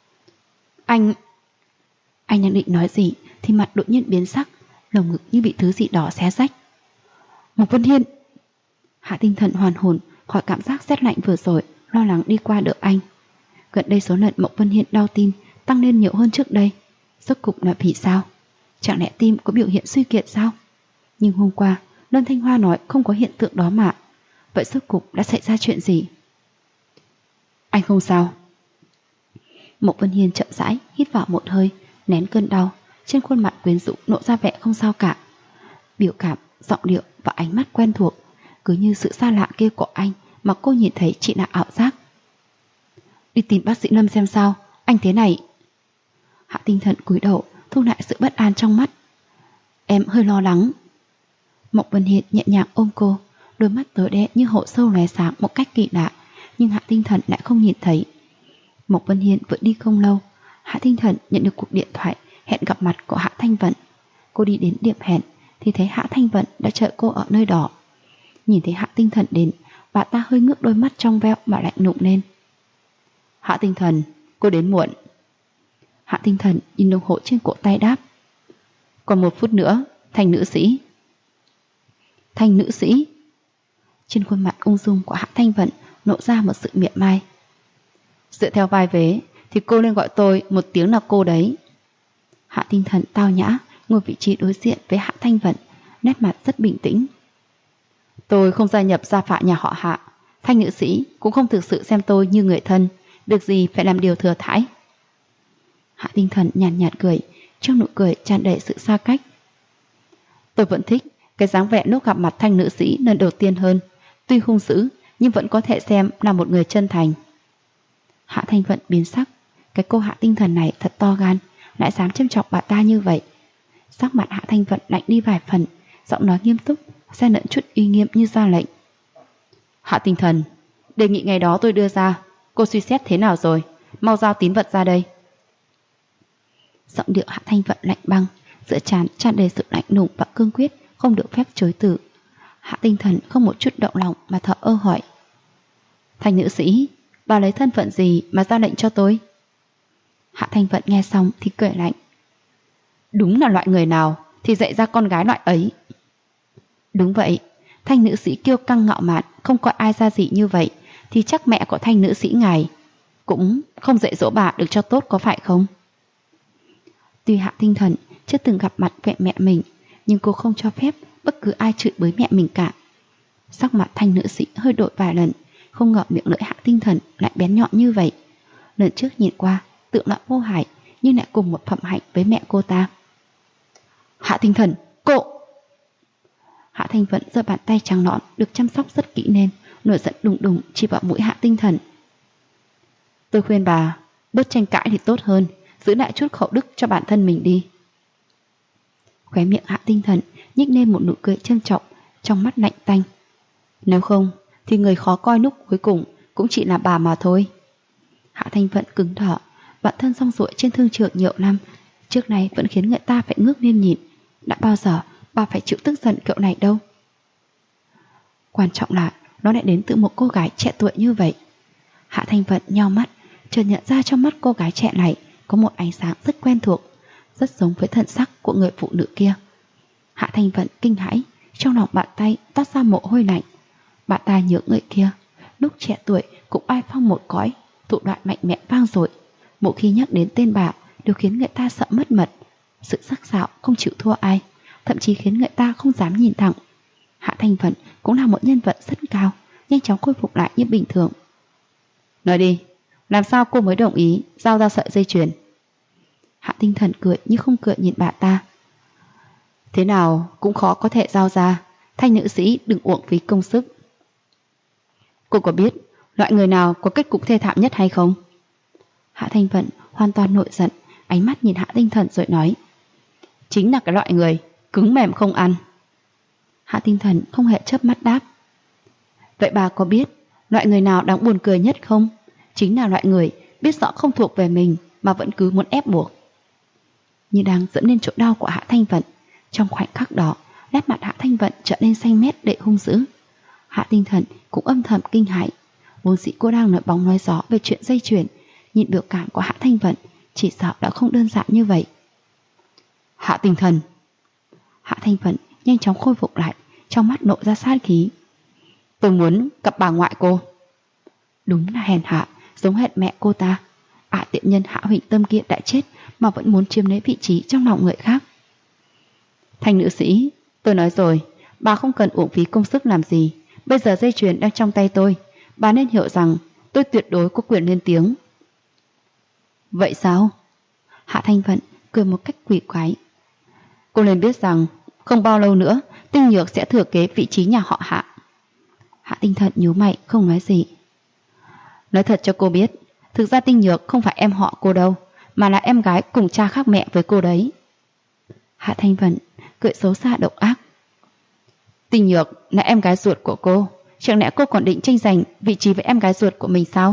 Anh đang định nói gì thì mặt đột nhiên biến sắc, lồng ngực như bị thứ gì đó xé rách. Mộc Vân Hiên! Hạ Tinh Thần hoàn hồn khỏi cảm giác rét lạnh vừa rồi, lo lắng đi qua đỡ anh. Gần đây số lần Mộc Vân Hiên đau tim tăng lên nhiều hơn trước đây. Rốt cục là vì sao? Chẳng lẽ tim có biểu hiện suy kiệt sao? Nhưng hôm qua Lâm Thanh Hoa nói không có hiện tượng đó mà. Vậy rốt cục đã xảy ra chuyện gì? Anh không sao. Mộc Vân Hiên chậm rãi hít vào một hơi, nén cơn đau, trên khuôn mặt quyến rũ lộ ra vẻ không sao cả. Biểu cảm, giọng điệu và ánh mắt quen thuộc, cứ như sự xa lạ kia của anh mà cô nhìn thấy chỉ là ảo giác. Đi tìm bác sĩ Lâm xem sao, anh thế này. Hạ Tinh Thần cúi đầu, thu lại sự bất an trong mắt. Em hơi lo lắng. Mộc Vân Hiên nhẹ nhàng ôm cô, đôi mắt tối đen như hổ sâu lóe sáng một cách kỳ lạ, nhưng Hạ Tinh Thần lại không nhìn thấy. Mộc Vân Hiên vừa đi không lâu, Hạ Tinh Thần nhận được cuộc điện thoại hẹn gặp mặt của Hạ Thanh Vận. Cô đi đến điểm hẹn, thì thấy Hạ Thanh Vận đã chờ cô ở nơi đó. Nhìn thấy Hạ Tinh Thần đến, bà ta hơi ngước đôi mắt trong veo mà lạnh lùng lên. Hạ Tinh Thần, cô đến muộn. Hạ Tinh Thần nhìn đồng hồ trên cổ tay đáp. Còn 1 phút nữa, Thanh nữ sĩ. Thanh nữ sĩ? Trên khuôn mặt ung dung của Hạ Thanh Vận nộ ra một sự mỉa mai. Dựa theo vai vế thì cô nên gọi tôi một tiếng là cô đấy. Hạ Tinh Thần tao nhã ngồi vị trí đối diện với Hạ Thanh Vận, nét mặt rất bình tĩnh. Tôi không gia nhập gia phả nhà họ Hạ. Thanh nữ sĩ cũng không thực sự xem tôi như người thân, việc gì phải làm điều thừa thãi. Hạ Tinh Thần nhàn nhạt cười, trong nụ cười tràn đầy sự xa cách. Tôi vẫn thích cái dáng vẻ lúc gặp mặt Thanh nữ sĩ lần đầu tiên hơn. Tuy hung dữ nhưng vẫn có thể xem là một người chân thành. Hạ Thanh Vận biến sắc. Cái cô Hạ Tinh Thần này thật to gan, lại dám châm chọc bà ta như vậy. Sắc mặt Hạ Thanh Vận lạnh đi vài phần, giọng nói nghiêm túc, xen lẫn chút uy nghiêm như ra lệnh. Hạ Tinh Thần, đề nghị ngày đó tôi đưa ra, cô suy xét thế nào rồi? Mau giao tín vật ra đây. Giọng điệu Hạ Thanh Vận lạnh băng, giữa trán tràn đầy sự lạnh lùng và cương quyết, không được phép chối từ. Hạ Tinh Thần không một chút động lòng mà thở ơ hỏi. Thanh nữ sĩ, bà lấy thân phận gì mà ra lệnh cho tôi? Hạ Thanh Vận nghe xong thì cười lạnh. Đúng là loại người nào thì dạy ra con gái loại ấy. Đúng vậy, Thanh nữ sĩ kiêu căng ngạo mạn, không coi ai ra gì như vậy, thì chắc mẹ của Thanh nữ sĩ ngài cũng không dạy dỗ bà được cho tốt, có phải không? Tuy Hạ Tinh Thần chưa từng gặp mặt mẹ mình, nhưng cô không cho phép bất cứ ai chửi bới mẹ mình cả. Sắc mặt Thanh nữ sĩ hơi đổi vài lần, không ngờ miệng lưỡi Hạ Tinh Thần lại bén nhọn như vậy. Lần trước nhìn qua tưởng là vô hại, nhưng lại cùng một phẩm hạnh với mẹ cô ta. Hạ Tinh Thần, cô! Hạ Thanh Vận giơ bàn tay trắng nõn được chăm sóc rất kỹ nên nổi giận đùng đùng chỉ vào mũi Hạ Tinh Thần. Tôi khuyên bà bớt tranh cãi thì tốt hơn, giữ lại chút khẩu đức cho bản thân mình đi. Khóe miệng Hạ Tinh Thần nhếch lên một nụ cười châm trọng, trong mắt lạnh tanh. Nếu không thì người khó coi lúc cuối cùng cũng chỉ là bà mà thôi. Hạ Thanh Vận cứng thở, bản thân song ruội trên thương trường nhiều năm, trước này vẫn khiến người ta phải ngước lên nhìn. Đã bao giờ bà phải chịu tức giận kiểu này đâu. Quan trọng là nó lại đến từ một cô gái trẻ tuổi như vậy. Hạ Thanh Vận nheo mắt, chợt nhận ra trong mắt cô gái trẻ này có một ánh sáng rất quen thuộc, rất giống với thần sắc của người phụ nữ kia. Hạ Thanh Vận kinh hãi, trong lòng bàn tay toát ra mồ hôi lạnh. Bà ta nhớ người kia, lúc trẻ tuổi cũng oai phong một cõi, thủ đoạn mạnh mẽ vang dội. Mỗi khi nhắc đến tên bà đều khiến người ta sợ mất mật. Sự sắc sảo không chịu thua ai, thậm chí khiến người ta không dám nhìn thẳng. Hạ Thanh Vận cũng là một nhân vật rất cao, nhanh chóng khôi phục lại như bình thường. Nói đi, làm sao cô mới đồng ý giao ra sợi dây chuyền? Hạ Tinh Thần cười như không cười nhìn bà ta. Thế nào cũng khó có thể giao ra, Thanh nữ sĩ đừng uổng phí công sức. Cô có biết loại người nào có kết cục thê thảm nhất hay không? Hạ Thanh Vận hoàn toàn nổi giận, ánh mắt nhìn Hạ Tinh Thần rồi nói. Chính là cái loại người cứng mềm không ăn. Hạ Tinh Thần không hề chớp mắt đáp. Vậy bà có biết loại người nào đáng buồn cười nhất không? Chính là loại người biết rõ không thuộc về mình mà vẫn cứ muốn ép buộc. Như đang dẫn lên chỗ đau của Hạ Thanh Vận, trong khoảnh khắc đó, nét mặt Hạ Thanh Vận trở nên xanh mét đầy hung dữ. Hạ Tinh Thần cũng âm thầm kinh hãi. Vốn dĩ cô đang nói bóng nói gió về chuyện dây chuyền, nhìn biểu cảm của Hạ Thanh Vận chỉ sợ đã không đơn giản như vậy. Hạ Tinh Thần. Hạ Thanh Vận nhanh chóng khôi phục lại, trong mắt nộ ra sát khí. Tôi muốn gặp bà ngoại cô. Đúng là hèn hạ, giống hệt mẹ cô ta. Tiện nhân Hạ Huỳnh Tâm kia đã chết mà vẫn muốn chiếm lấy vị trí trong lòng người khác. Thanh nữ sĩ, tôi nói rồi, bà không cần uổng phí công sức làm gì. Bây giờ dây chuyền đang trong tay tôi, bà nên hiểu rằng tôi tuyệt đối có quyền lên tiếng. Vậy sao? Hạ Thanh Vận cười một cách quỷ quái. Cô nên biết rằng không bao lâu nữa Tinh Nhược sẽ thừa kế vị trí nhà họ Hạ. Hạ Tinh Thần nhíu mày không nói gì. Nói thật cho cô biết, thực ra Tinh Nhược không phải em họ cô đâu, mà là em gái cùng cha khác mẹ với cô đấy. Hạ Thanh Vận cười xấu xa độc ác. Tinh Nhược là em gái ruột của cô, chẳng lẽ cô còn định tranh giành vị trí với em gái ruột của mình sao?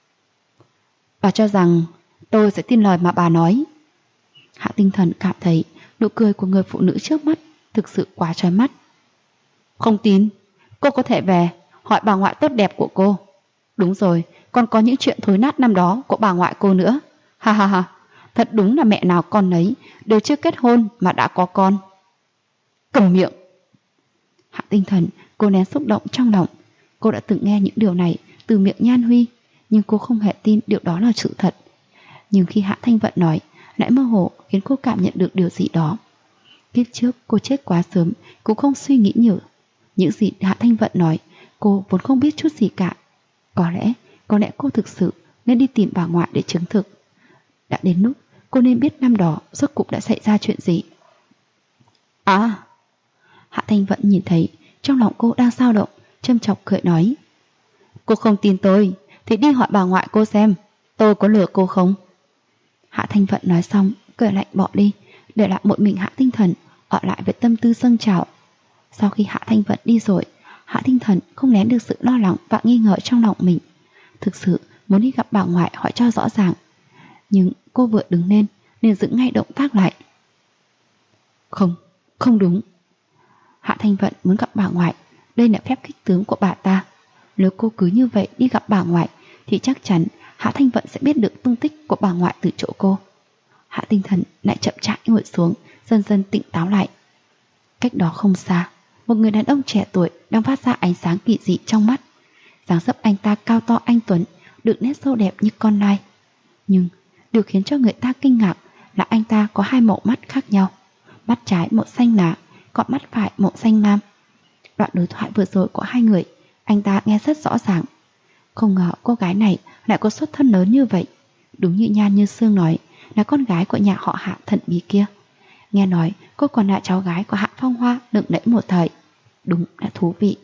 Bà cho rằng tôi sẽ tin lời mà bà nói. Hạ Tinh Thần cảm thấy nụ cười của người phụ nữ trước mắt thực sự quá chói mắt. Không tin, cô có thể về hỏi bà ngoại tốt đẹp của cô. Đúng rồi, còn có những chuyện thối nát năm đó của bà ngoại cô nữa. Ha ha ha, thật đúng là mẹ nào con nấy, đều chưa kết hôn mà đã có con. Cầm miệng. Hạ Tinh Thần cô nén xúc động trong lòng. Cô đã từng nghe những điều này từ miệng Nhan Huy, nhưng cô không hề tin điều đó là sự thật. Nhưng khi Hạ Thanh Vận nói, lại mơ hồ khiến cô cảm nhận được điều gì đó. Kiếp trước cô chết quá sớm, cũng không suy nghĩ nhiều. Những gì Hạ Thanh Vận nói, cô vốn không biết chút gì cả. Có lẽ cô thực sự nên đi tìm bà ngoại để chứng thực. Đã đến lúc cô nên biết năm đó rốt cuộc đã xảy ra chuyện gì. À! Hạ Thanh Vận nhìn thấy trong lòng cô đang dao động, châm chọc cười nói. Cô không tin tôi thì đi hỏi bà ngoại cô xem tôi có lừa cô không. Hạ Thanh Vận nói xong cười lạnh bỏ đi, để lại một mình Hạ Tinh Thần ở lại với tâm tư dâng trào. Sau khi Hạ Thanh Vận đi rồi, Hạ Tinh Thần không nén được sự lo lắng và nghi ngờ trong lòng mình. Thực sự muốn đi gặp bà ngoại hỏi cho rõ ràng. Nhưng cô vừa đứng lên liền dừng ngay động tác lại. Không đúng. Hạ Thanh Vận muốn gặp bà ngoại, đây là phép khích tướng của bà ta. Nếu cô cứ như vậy đi gặp bà ngoại thì chắc chắn Hạ Thanh Vận sẽ biết được tung tích của bà ngoại từ chỗ cô. Hạ Tinh Thần lại chậm rãi ngồi xuống, dần dần tỉnh táo lại. Cách đó không xa, một người đàn ông trẻ tuổi đang phát ra ánh sáng kỳ dị trong mắt. Dáng dấp anh ta cao to anh tuấn, được nét sâu đẹp như con nai. Nhưng điều khiến cho người ta kinh ngạc là anh ta có hai màu mắt khác nhau. Mắt trái màu xanh lá, còn mắt phải màu xanh lam. Đoạn đối thoại vừa rồi của hai người, anh ta nghe rất rõ ràng. Không ngờ cô gái này lại có xuất thân lớn như vậy. Đúng như Nhan Như Sương nói, là con gái của nhà họ Hạ thần bí kia. Nghe nói cô còn là cháu gái của Hạ Phong Hoa lừng lẫy một thời. Đúng là thú vị.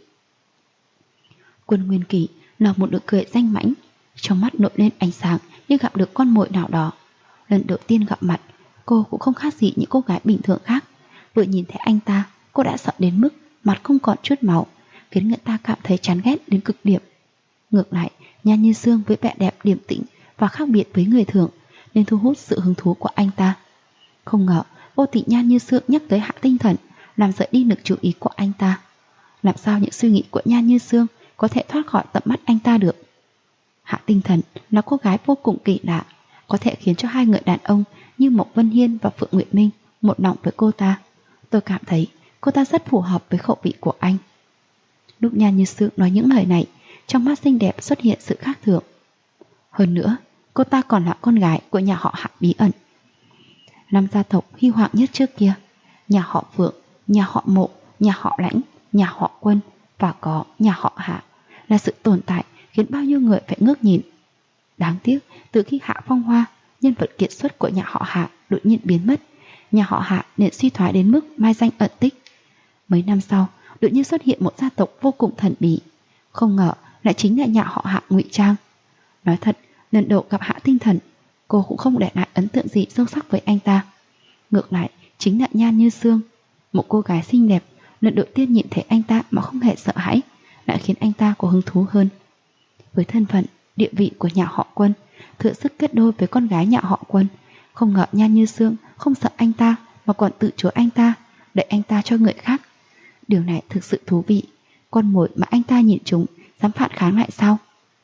Quân Nguyên Kỳ nở một nụ cười danh mãnh, trong mắt nổi lên ánh sáng như gặp được con mồi nào đó. Lần đầu tiên gặp mặt, cô cũng không khác gì những cô gái bình thường khác. Vừa nhìn thấy anh ta, cô đã sợ đến mức mặt không còn chút máu, khiến người ta cảm thấy chán ghét đến cực điểm. Ngược lại, Nhan Như Sương với vẻ đẹp điềm tĩnh và khác biệt với người thường nên thu hút sự hứng thú của anh ta. Không ngờ vô tình Nhan Như Sương nhắc tới Hạ Tinh Thần, làm dậy đi lực chú ý của anh ta. Làm sao những suy nghĩ của Nhan Như Sương có thể thoát khỏi tầm mắt anh ta được? Hạ Tinh Thần là cô gái vô cùng kỳ lạ, có thể khiến cho hai người đàn ông như Mộc Vân Hiên và Phượng Nguyệt Minh một lòng với cô ta. Tôi cảm thấy cô ta rất phù hợp với khẩu vị của anh. Lúc Nhan Như Sương nói những lời này, trong mắt xinh đẹp xuất hiện sự khác thường. Hơn nữa, cô ta còn là con gái của nhà họ Hạ bí ẩn. Năm gia tộc huy hoàng nhất trước kia, nhà họ Phượng, nhà họ Mộ, nhà họ Lãnh, nhà họ Quân và có nhà họ Hạ, là sự tồn tại khiến bao nhiêu người phải ngước nhìn. Đáng tiếc, từ khi Hạ Phong Hoa, nhân vật kiệt xuất của nhà họ Hạ, đột nhiên biến mất, nhà họ Hạ liền suy thoái đến mức mai danh ẩn tích. Mấy năm sau, đột nhiên xuất hiện một gia tộc vô cùng thần bí. Không ngờ lại chính là nhà họ Hạ Ngụy Trang. Nói thật, lần đầu gặp Hạ Tinh Thần, cô cũng không để lại ấn tượng gì sâu sắc với anh ta. Ngược lại, chính là Nhan Như Sương, một cô gái xinh đẹp, lần đầu tiên nhìn thấy anh ta mà không hề sợ hãi, lại khiến anh ta có hứng thú hơn. Với thân phận, địa vị của nhà họ Quân, thừa sức kết đôi với con gái nhà họ Quân, không ngờ Nhan Như Sương không sợ anh ta mà còn tự chối anh ta, đẩy anh ta cho người khác. Điều này thực sự thú vị. Con mồi mà anh ta nhìn chúng dám phản kháng lại sao?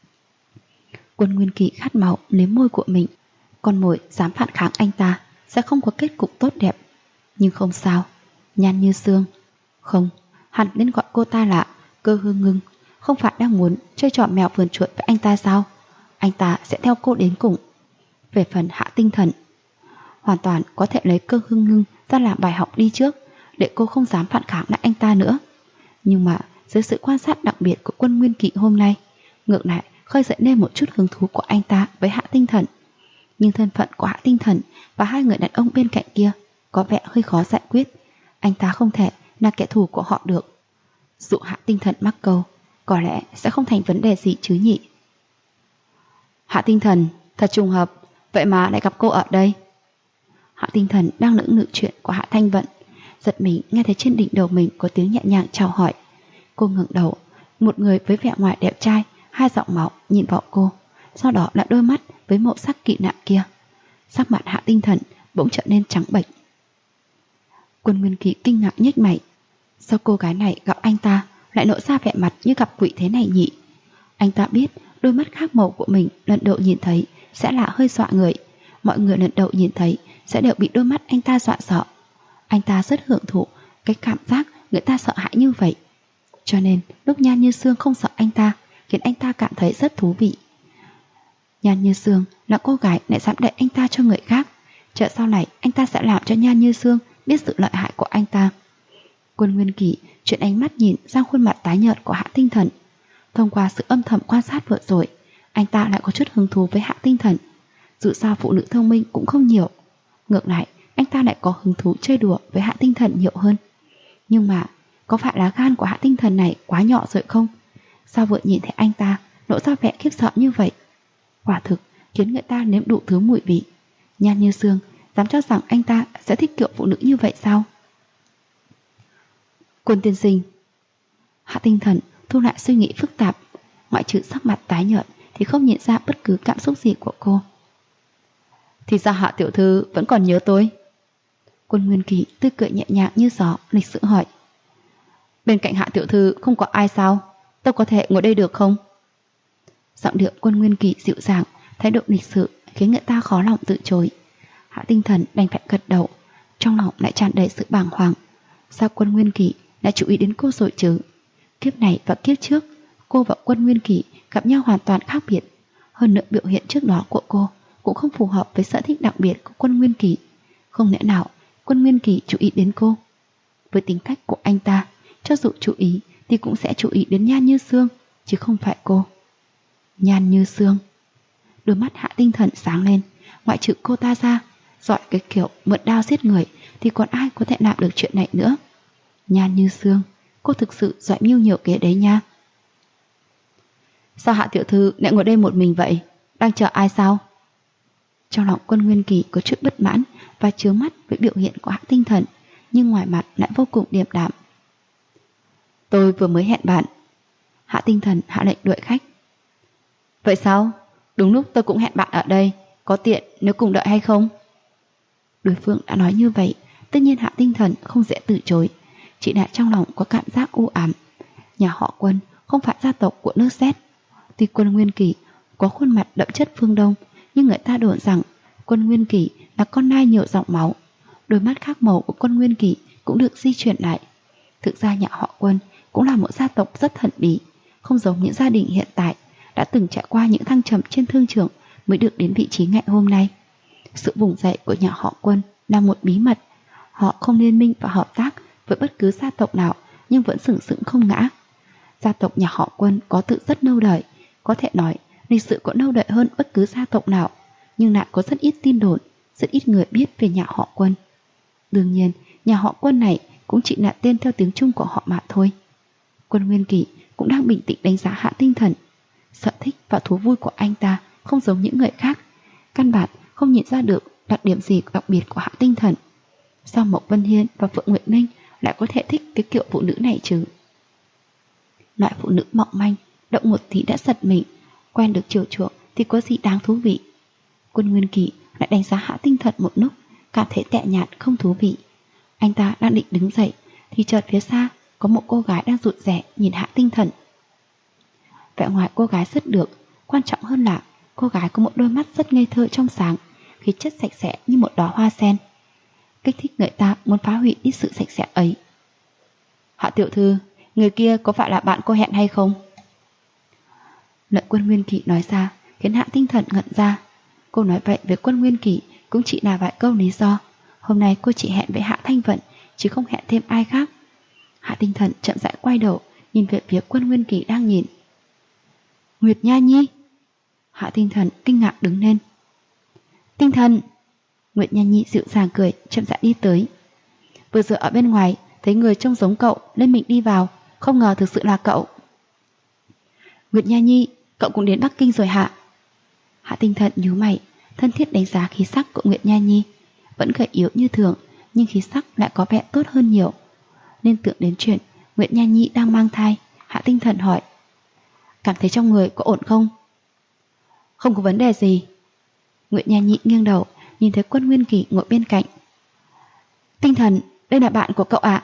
Quân Nguyên Kỳ khát máu liếm môi của mình. Con mồi dám phản kháng anh ta sẽ không có kết cục tốt đẹp. Nhưng không sao, Nhan Như Sương. Không, hẳn nên gọi cô ta là Cơ Hương Ngưng. Không phải đang muốn chơi trò mèo vườn chuột với anh ta sao? Anh ta sẽ theo cô đến cùng. Về phần Hạ Tinh Thần, hoàn toàn có thể lấy Cơ Hương Ngưng ra làm bài học đi trước, để cô không dám phản kháng lại anh ta nữa. Nhưng mà dưới sự quan sát đặc biệt của Quân Nguyên Kỵ hôm nay, ngược lại khơi dậy nên một chút hứng thú của anh ta với Hạ Tinh Thần. Nhưng thân phận của Hạ Tinh Thần và hai người đàn ông bên cạnh kia có vẻ hơi khó giải quyết. Anh ta không thể là kẻ thù của họ được. Dụ Hạ Tinh Thần mắc câu, có lẽ sẽ không thành vấn đề gì chứ nhỉ. Hạ Tinh Thần, thật trùng hợp, vậy mà lại gặp cô ở đây. Hạ Tinh Thần đang lưỡng lự chuyện của Hạ Thanh Vận, giật mình nghe thấy trên đỉnh đầu mình có tiếng nhẹ nhàng chào hỏi. Cô ngẩng đầu, một người với vẻ ngoài đẹp trai, hai giọng máu nhìn vào cô, sau đó là đôi mắt với màu sắc kỳ lạ kia. Sắc mặt Hạ Tinh Thần bỗng trở nên trắng bệch. Quân Nguyên Kỳ kinh ngạc nhếch mày. Sao cô gái này gặp anh ta lại nộ ra vẻ mặt như gặp quỷ thế này nhỉ? Anh ta biết đôi mắt khác màu của mình lần đầu nhìn thấy sẽ là hơi dọa người. Mọi người lần đầu nhìn thấy sẽ đều bị đôi mắt anh ta dọa sợ. Anh ta rất hưởng thụ cái cảm giác người ta sợ hãi như vậy. Cho nên lúc Nhan Như Sương không sợ anh ta khiến anh ta cảm thấy rất thú vị. Nhan Như Sương là cô gái lại dám đẩy anh ta cho người khác. Chờ sau này anh ta sẽ làm cho Nhan Như Sương biết sự lợi hại của anh ta. Quân Nguyên Kỳ chuyển ánh mắt nhìn sang khuôn mặt tái nhợt của Hạ Tinh Thần. Thông qua sự âm thầm quan sát vừa rồi, anh ta lại có chút hứng thú với Hạ Tinh Thần. Dù sao phụ nữ thông minh cũng không nhiều. Ngược lại, anh ta lại có hứng thú chơi đùa với Hạ Tinh Thần nhiều hơn. Nhưng mà, có phải là gan của Hạ Tinh Thần này quá nhỏ rồi không? Sao vừa nhìn thấy anh ta lộ ra vẻ khiếp sợ như vậy? Quả thực khiến người ta nếm đủ thứ mùi vị. Nhan Như Sương dám cho rằng anh ta sẽ thích kiểu phụ nữ như vậy sao? Quân tiên sinh. Hạ Tinh Thần thu lại suy nghĩ phức tạp, ngoại trừ sắc mặt tái nhợt thì không nhận ra bất cứ cảm xúc gì của cô. Thì ra Hạ tiểu thư vẫn còn nhớ tôi. Quân Nguyên Kỳ tươi cười nhẹ nhàng như gió, lịch sự hỏi. Bên cạnh Hạ tiểu thư không có ai sao? Tôi có thể ngồi đây được không? Giọng điệu Quân Nguyên Kỳ dịu dàng, thái độ lịch sự khiến người ta khó lòng từ chối. Hạ Tinh Thần đành phải gật đầu, trong lòng lại tràn đầy sự bàng hoàng. Sao Quân Nguyên Kỳ đã chú ý đến cô rồi chứ? Kiếp này và kiếp trước, cô và Quân Nguyên Kỳ gặp nhau hoàn toàn khác biệt. Hơn nữa biểu hiện trước đó của cô cũng không phù hợp với sở thích đặc biệt của Quân Nguyên Kỳ. Không lẽ nào Quân Nguyên Kỳ chú ý đến cô? Với tính cách của anh ta, cho dù chú ý thì cũng sẽ chú ý đến Nhan Như Sương, chứ không phải cô. Nhan Như Sương. Đôi mắt Hạ Tinh Thần sáng lên. Ngoại trừ cô ta ra, giỏi cái kiểu mượn đao giết người thì còn ai có thể làm được chuyện này nữa. Nhan Như Sương, cô thực sự giỏi mưu nhiều kế đấy nha. Sao Hạ tiểu thư lại ngồi đây một mình vậy? Đang chờ ai sao? Trong lòng Quân Nguyên Kỳ có chút bất mãn và chướng mắt với biểu hiện của Hạ Tinh Thần, nhưng ngoài mặt lại vô cùng điềm đạm. Tôi vừa mới hẹn bạn. Hạ Tinh Thần hạ lệnh đuổi khách. Vậy sao? Đúng lúc tôi cũng hẹn bạn ở đây, có tiện nếu cùng đợi hay không? Đối phương đã nói như vậy, tất nhiên Hạ Tinh Thần không dễ từ chối. Chỉ đã trong lòng có cảm giác u ám. Nhà họ Quân không phải gia tộc của nước Séc. Tuy Quân Nguyên Kỳ có khuôn mặt đậm chất phương Đông, nhưng người ta đồn rằng Quân Nguyên Kỳ là con nai nhiều dòng máu. Đôi mắt khác màu của Quân Nguyên Kỳ cũng được di chuyển lại. Thực ra nhà họ Quân cũng là một gia tộc rất thần bí, không giống những gia đình hiện tại đã từng trải qua những thăng trầm trên thương trường mới được đến vị trí ngày hôm nay. Sự vùng dậy của nhà họ Quân là một bí mật. Họ không liên minh và hợp tác với bất cứ gia tộc nào, nhưng vẫn sừng sững không ngã. Gia tộc nhà họ Quân có tự rất lâu đời, có thể nói lịch sử có lâu đời hơn bất cứ gia tộc nào, nhưng lại có rất ít tin đồn, rất ít người biết về nhà họ Quân. Đương nhiên, nhà họ Quân này cũng chỉ là tên theo tiếng Trung của họ mà thôi. Quân Nguyên Kỳ cũng đang bình tĩnh đánh giá Hạ Tinh Thần. Sở thích và thú vui của anh ta không giống những người khác, căn bản không nhìn ra được đặc điểm gì đặc biệt của Hạ Tinh Thần. Sao Mộc Vân Hiên và Phượng Nguyệt Ninh lại có thể thích cái kiểu phụ nữ này chứ? Loại phụ nữ mỏng manh, động một tí đã giật mình, quen được chiều chuộng thì có gì đáng thú vị. Quân Nguyên Kỳ lại đánh giá Hạ Tinh Thần một lúc, cảm thấy tệ nhạt không thú vị. Anh ta đang định đứng dậy thì chợt phía xa có một cô gái đang rụt rè nhìn Hạ Tinh Thần. Vẻ ngoài cô gái rất được, quan trọng hơn là cô gái có một đôi mắt rất ngây thơ trong sáng, khí chất sạch sẽ như một đóa hoa sen, kích thích người ta muốn phá hủy đi sự sạch sẽ ấy. Hạ tiểu thư, người kia có phải là bạn cô hẹn hay không? Lời Quân Nguyên Kỳ nói ra khiến Hạ Tinh Thần ngẩn ra. Cô nói vậy với Quân Nguyên Kỳ cũng chỉ là vài câu lý do. Hôm nay cô chỉ hẹn với Hạ Thanh Vận, chứ không hẹn thêm ai khác. Hạ Tinh Thần chậm rãi quay đầu, nhìn về phía Quân Nguyên Kỳ đang nhìn. Nguyệt Nha Nhi. Hạ Tinh Thần kinh ngạc đứng lên. Tinh Thần. Nguyệt Nha Nhi dịu dàng cười, chậm rãi đi tới. Vừa rồi ở bên ngoài thấy người trông giống cậu nên mình đi vào, không ngờ thực sự là cậu. Nguyệt Nha Nhi, cậu cũng đến Bắc Kinh rồi hả? Hạ Tinh Thần nhíu mày, thân thiết đánh giá khí sắc của Nguyệt Nha Nhi. Vẫn gầy yếu như thường, nhưng khí sắc lại có vẻ tốt hơn nhiều. Nên tưởng đến chuyện Nguyệt Nha Nhi đang mang thai, Hạ Tinh Thần hỏi. Cảm thấy trong người có ổn không? Không có vấn đề gì. Nguyệt Nha Nhi nghiêng đầu, nhìn thấy Quân Nguyên Kỳ ngồi bên cạnh. Tinh Thần, đây là bạn của cậu ạ.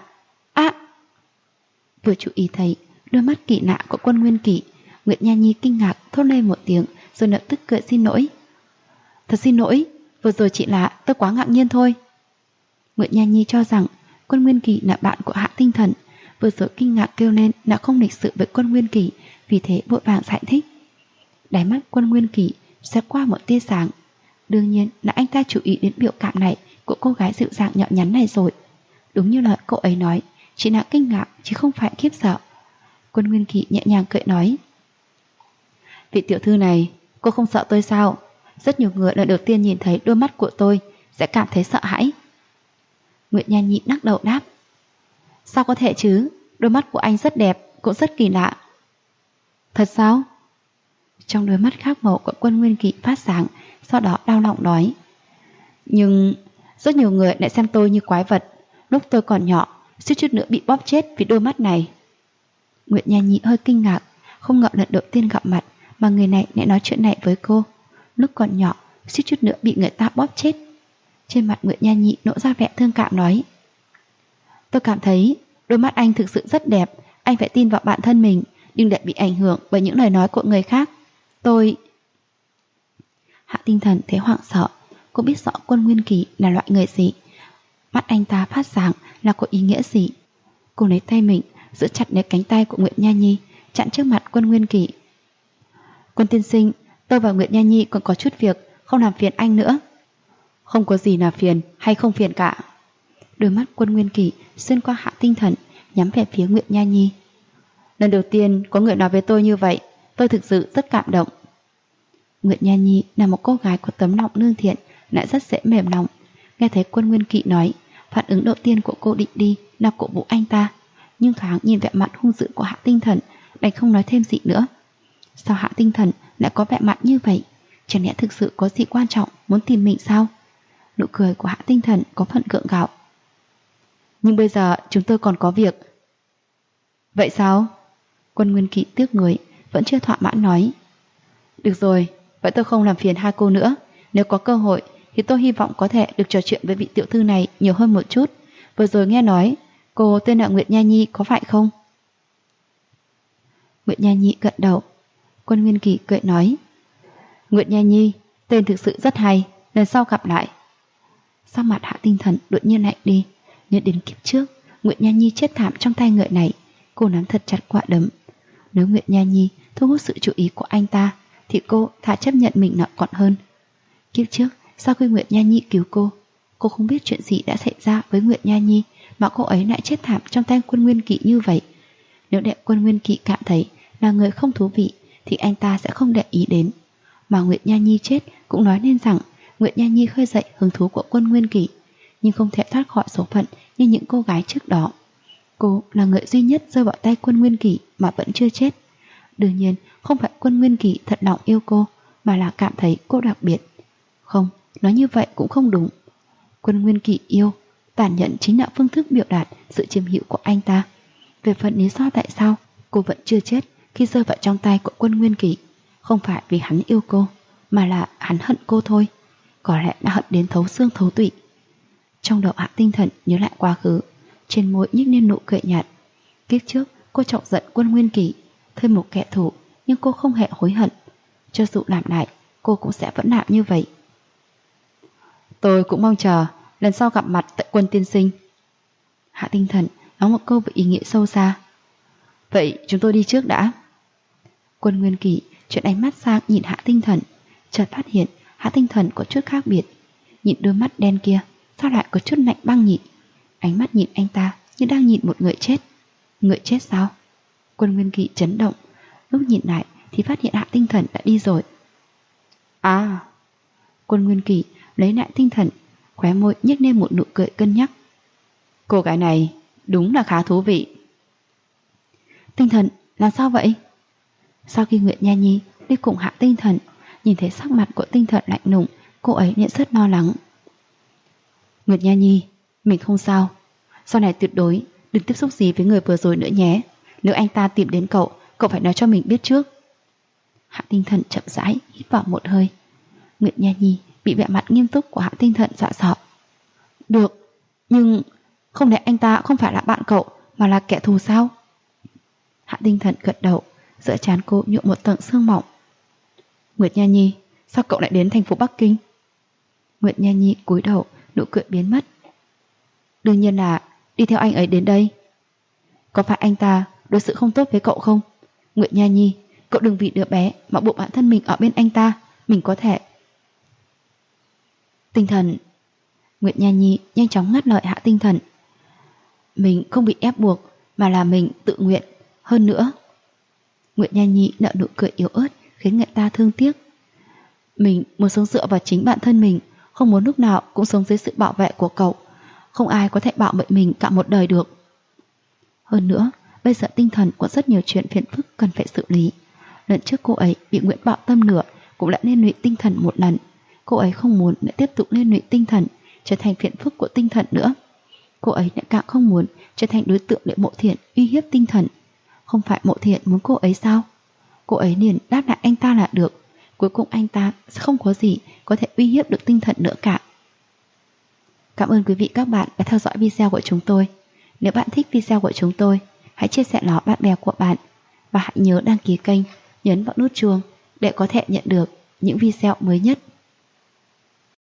Vừa chú ý thấy đôi mắt kỳ lạ của Quân Nguyên Kỷ, Nguyệt Nha Nhi kinh ngạc thốt lên một tiếng rồi lập tức cười xin lỗi. Thật xin lỗi, vừa rồi chỉ là tôi quá ngạc nhiên thôi. Nguyệt Nha Nhi cho rằng Quân Nguyên Kỷ là bạn của Hạ Tinh Thần, vừa rồi kinh ngạc kêu lên là không lịch sự với Quân Nguyên Kỷ, vì thế vội vàng giải thích. Đáy mắt Quân Nguyên Kỷ sẽ qua một tia sáng. Đương nhiên là anh ta chú ý đến biểu cảm này của cô gái dịu dàng nhỏ nhắn này rồi. Đúng như lời cậu ấy nói, chỉ là kinh ngạc chứ không phải khiếp sợ. Quân Nguyên Kỷ nhẹ nhàng cười nói. Vị tiểu thư này, cô không sợ tôi sao? Rất nhiều người lần đầu tiên nhìn thấy đôi mắt của tôi sẽ cảm thấy sợ hãi. Nguyệt Nha Nhi lắc đầu đáp. Sao có thể chứ? Đôi mắt của anh rất đẹp, cũng rất kỳ lạ. Thật sao? Trong đôi mắt khác màu của Quân Nguyên Kỷ phát sáng, sau đó đau lòng nói. Nhưng rất nhiều người lại xem tôi như quái vật. Lúc tôi còn nhỏ, suýt chút nữa bị bóp chết vì đôi mắt này. Nguyệt Nha Nhi hơi kinh ngạc, không ngờ lần đầu tiên gặp mặt mà người này lại nói chuyện này với cô. Lúc còn nhỏ, suýt chút nữa bị người ta bóp chết. Trên mặt Nguyệt Nha Nhi nỗ ra vẻ thương cảm nói. Tôi cảm thấy đôi mắt anh thực sự rất đẹp, anh phải tin vào bản thân mình, đừng để bị ảnh hưởng bởi những lời nói của người khác. Hạ Tinh Thần thấy hoảng sợ, cô biết rõ Quân Nguyên Kỷ là loại người gì. Mắt anh ta phát sáng là có ý nghĩa gì. Cô lấy tay mình giữ chặt lấy cánh tay của Nguyệt Nha Nhi, chặn trước mặt Quân Nguyên Kỷ. Quân tiên sinh, tôi và Nguyệt Nha Nhi còn có chút việc, không làm phiền anh nữa. Không có gì là phiền hay không phiền cả. Đôi mắt Quân Nguyên Kỷ xuyên qua Hạ Tinh Thần, nhắm về phía Nguyệt Nha Nhi. Lần đầu tiên có người nói với tôi như vậy, tôi thực sự rất cảm động. Nguyệt Nha Nhi là một cô gái có tấm lòng lương thiện, lại rất dễ mềm lòng. Nghe thấy Quân Nguyên Kỷ nói, phản ứng đầu tiên của cô định đi là cổ vũ anh ta, nhưng thoáng nhìn vẻ mặt hung dữ của Hạ Tinh Thần, đành không nói thêm gì nữa. Sao Hạ Tinh Thần lại có vẻ mặt như vậy? Chẳng lẽ thực sự có gì quan trọng muốn tìm mình sao? Nụ cười của Hạ Tinh Thần có phần gượng gạo. Nhưng bây giờ chúng tôi còn có việc. Vậy sao? Quân Nguyên Kỷ tiếc nuối, vẫn chưa thỏa mãn nói. Được rồi, vậy tôi không làm phiền hai cô nữa. Nếu có cơ hội thì tôi hy vọng có thể được trò chuyện với vị tiểu thư này nhiều hơn một chút. Vừa rồi nghe nói cô tên là Nguyệt Nha Nhi có phải không? Nguyệt Nha Nhi gật đầu. Quân Nguyên Kỷ cười nói. Nguyệt Nha Nhi, tên thực sự rất hay, lần sau gặp lại. Sau mặt Hạ Tinh Thần đột nhiên lạnh đi. Nhớ đến kiếp trước Nguyệt Nha Nhi chết thảm trong tay người này, cô nắm thật chặt quả đấm. Nếu Nguyệt Nha Nhi thu hút sự chú ý của anh ta thì cô thà chấp nhận mình nợ còn hơn. Kiếp trước sau khi Nguyệt Nha Nhi cứu cô không biết chuyện gì đã xảy ra với Nguyệt Nha Nhi mà cô ấy lại chết thảm trong tay Quân Nguyên Kỷ như vậy. Nếu để Quân Nguyên Kỷ cảm thấy là người không thú vị thì anh ta sẽ không để ý đến. Mà Nguyệt Nha Nhi chết cũng nói nên rằng Nguyệt Nha Nhi khơi dậy hứng thú của Quân Nguyên Kỷ, nhưng không thể thoát khỏi số phận như những cô gái trước đó. Cô là người duy nhất rơi vào tay Quân Nguyên Kỷ mà vẫn chưa chết. Đương nhiên không phải Quân Nguyên Kỷ thật lòng yêu cô, mà là cảm thấy cô đặc biệt. Không, nói như vậy cũng không đúng. Quân Nguyên Kỷ yêu, tàn nhẫn chính là phương thức biểu đạt sự chiếm hữu của anh ta. Về phần lý do tại sao cô vẫn chưa chết khi rơi vào trong tay của Quân Nguyên Kỷ, không phải vì hắn yêu cô, mà là hắn hận cô thôi. Có lẽ đã hận đến thấu xương thấu tủy. Trong đầu Hạ Tinh Thần nhớ lại quá khứ, trên môi nhếch lên nụ cười nhạt. Kiếp trước cô chọc giận Quân Nguyên Kỷ, thêm một kẻ thù, nhưng cô không hề hối hận. Cho dù làm lại, cô cũng sẽ vẫn làm như vậy. Tôi cũng mong chờ lần sau gặp mặt tại Quân tiên sinh. Hạ Tinh Thần nói một câu với ý nghĩa sâu xa. Vậy chúng tôi đi trước đã. Quân Nguyên Kỷ chuyển ánh mắt sang nhìn Hạ Tinh Thần, chợt phát hiện Hạ Tinh Thần có chút khác biệt. Nhìn đôi mắt đen kia, sao lại có chút lạnh băng nhỉ? Ánh mắt nhìn anh ta như đang nhìn một người chết. Người chết sao? Quân Nguyên Kỷ chấn động, lúc nhìn lại thì phát hiện Hạ Tinh Thần đã đi rồi. À! Quân Nguyên Kỷ lấy lại tinh thần, khóe môi nhếch lên một nụ cười cân nhắc. Cô gái này đúng là khá thú vị. Tinh Thần, làm sao vậy? Sau khi Nguyệt Nha Nhi đi cùng Hạ Tinh Thần, nhìn thấy sắc mặt của Tinh Thần lạnh lùng, cô ấy liền rất lo lắng. Nguyệt Nha Nhi, mình không sao. Sau này tuyệt đối đừng tiếp xúc gì với người vừa rồi nữa nhé. Nếu anh ta tìm đến cậu phải nói cho mình biết trước. Hạ Tinh Thần chậm rãi hít vào một hơi. Nguyệt Nha Nhi bị vẻ mặt nghiêm túc của Hạ Tinh Thần dọa sợ. Được, nhưng Không lẽ anh ta không phải là bạn cậu mà là kẻ thù sao? Hạ Tinh Thần gật đầu, giữa trán cô nhuộm một tầng sương mỏng. Nguyệt Nha Nhi, sao cậu lại đến thành phố Bắc Kinh? Nguyệt Nha Nhi cúi đầu, nụ cười biến mất. Đương nhiên là đi theo anh ấy đến đây. Có phải anh ta đối xử không tốt với cậu không? Nguyệt Nha Nhi, cậu đừng vì đứa bé mà buộc bản thân mình ở bên anh ta. Mình có thể. Tinh Thần. Nguyệt Nha Nhi nhanh chóng ngắt lời Hạ Tinh Thần. Mình không bị ép buộc, mà là mình tự nguyện. Hơn nữa. Nguyệt Nha Nhi nở nụ cười yếu ớt, khiến người ta thương tiếc. Mình muốn sống dựa vào chính bản thân mình, không muốn lúc nào cũng sống dưới sự bảo vệ của cậu. Không ai có thể bảo vệ mình cả một đời được. Hơn nữa, bây giờ Tinh Thần có rất nhiều chuyện phiền phức cần phải xử lý. Lần trước cô ấy bị Nguyễn Bạo Tâm lừa, cũng đã liên lụy Tinh Thần một lần. Cô ấy không muốn lại tiếp tục liên lụy Tinh Thần, trở thành phiền phức của Tinh Thần nữa. Cô ấy lại càng không muốn trở thành đối tượng để Mộ Thiện uy hiếp Tinh Thần. Không phải Mộ Thiện muốn cô ấy sao? Cô ấy liền đáp lại anh ta là được. Cuối cùng anh ta sẽ không có gì có thể uy hiếp được Tinh Thần nữa cả. Cảm ơn quý vị các bạn đã theo dõi video của chúng tôi. Nếu bạn thích video của chúng tôi, hãy chia sẻ nó bạn bè của bạn. Và hãy nhớ đăng ký kênh, nhấn vào nút chuông để có thể nhận được những video mới nhất.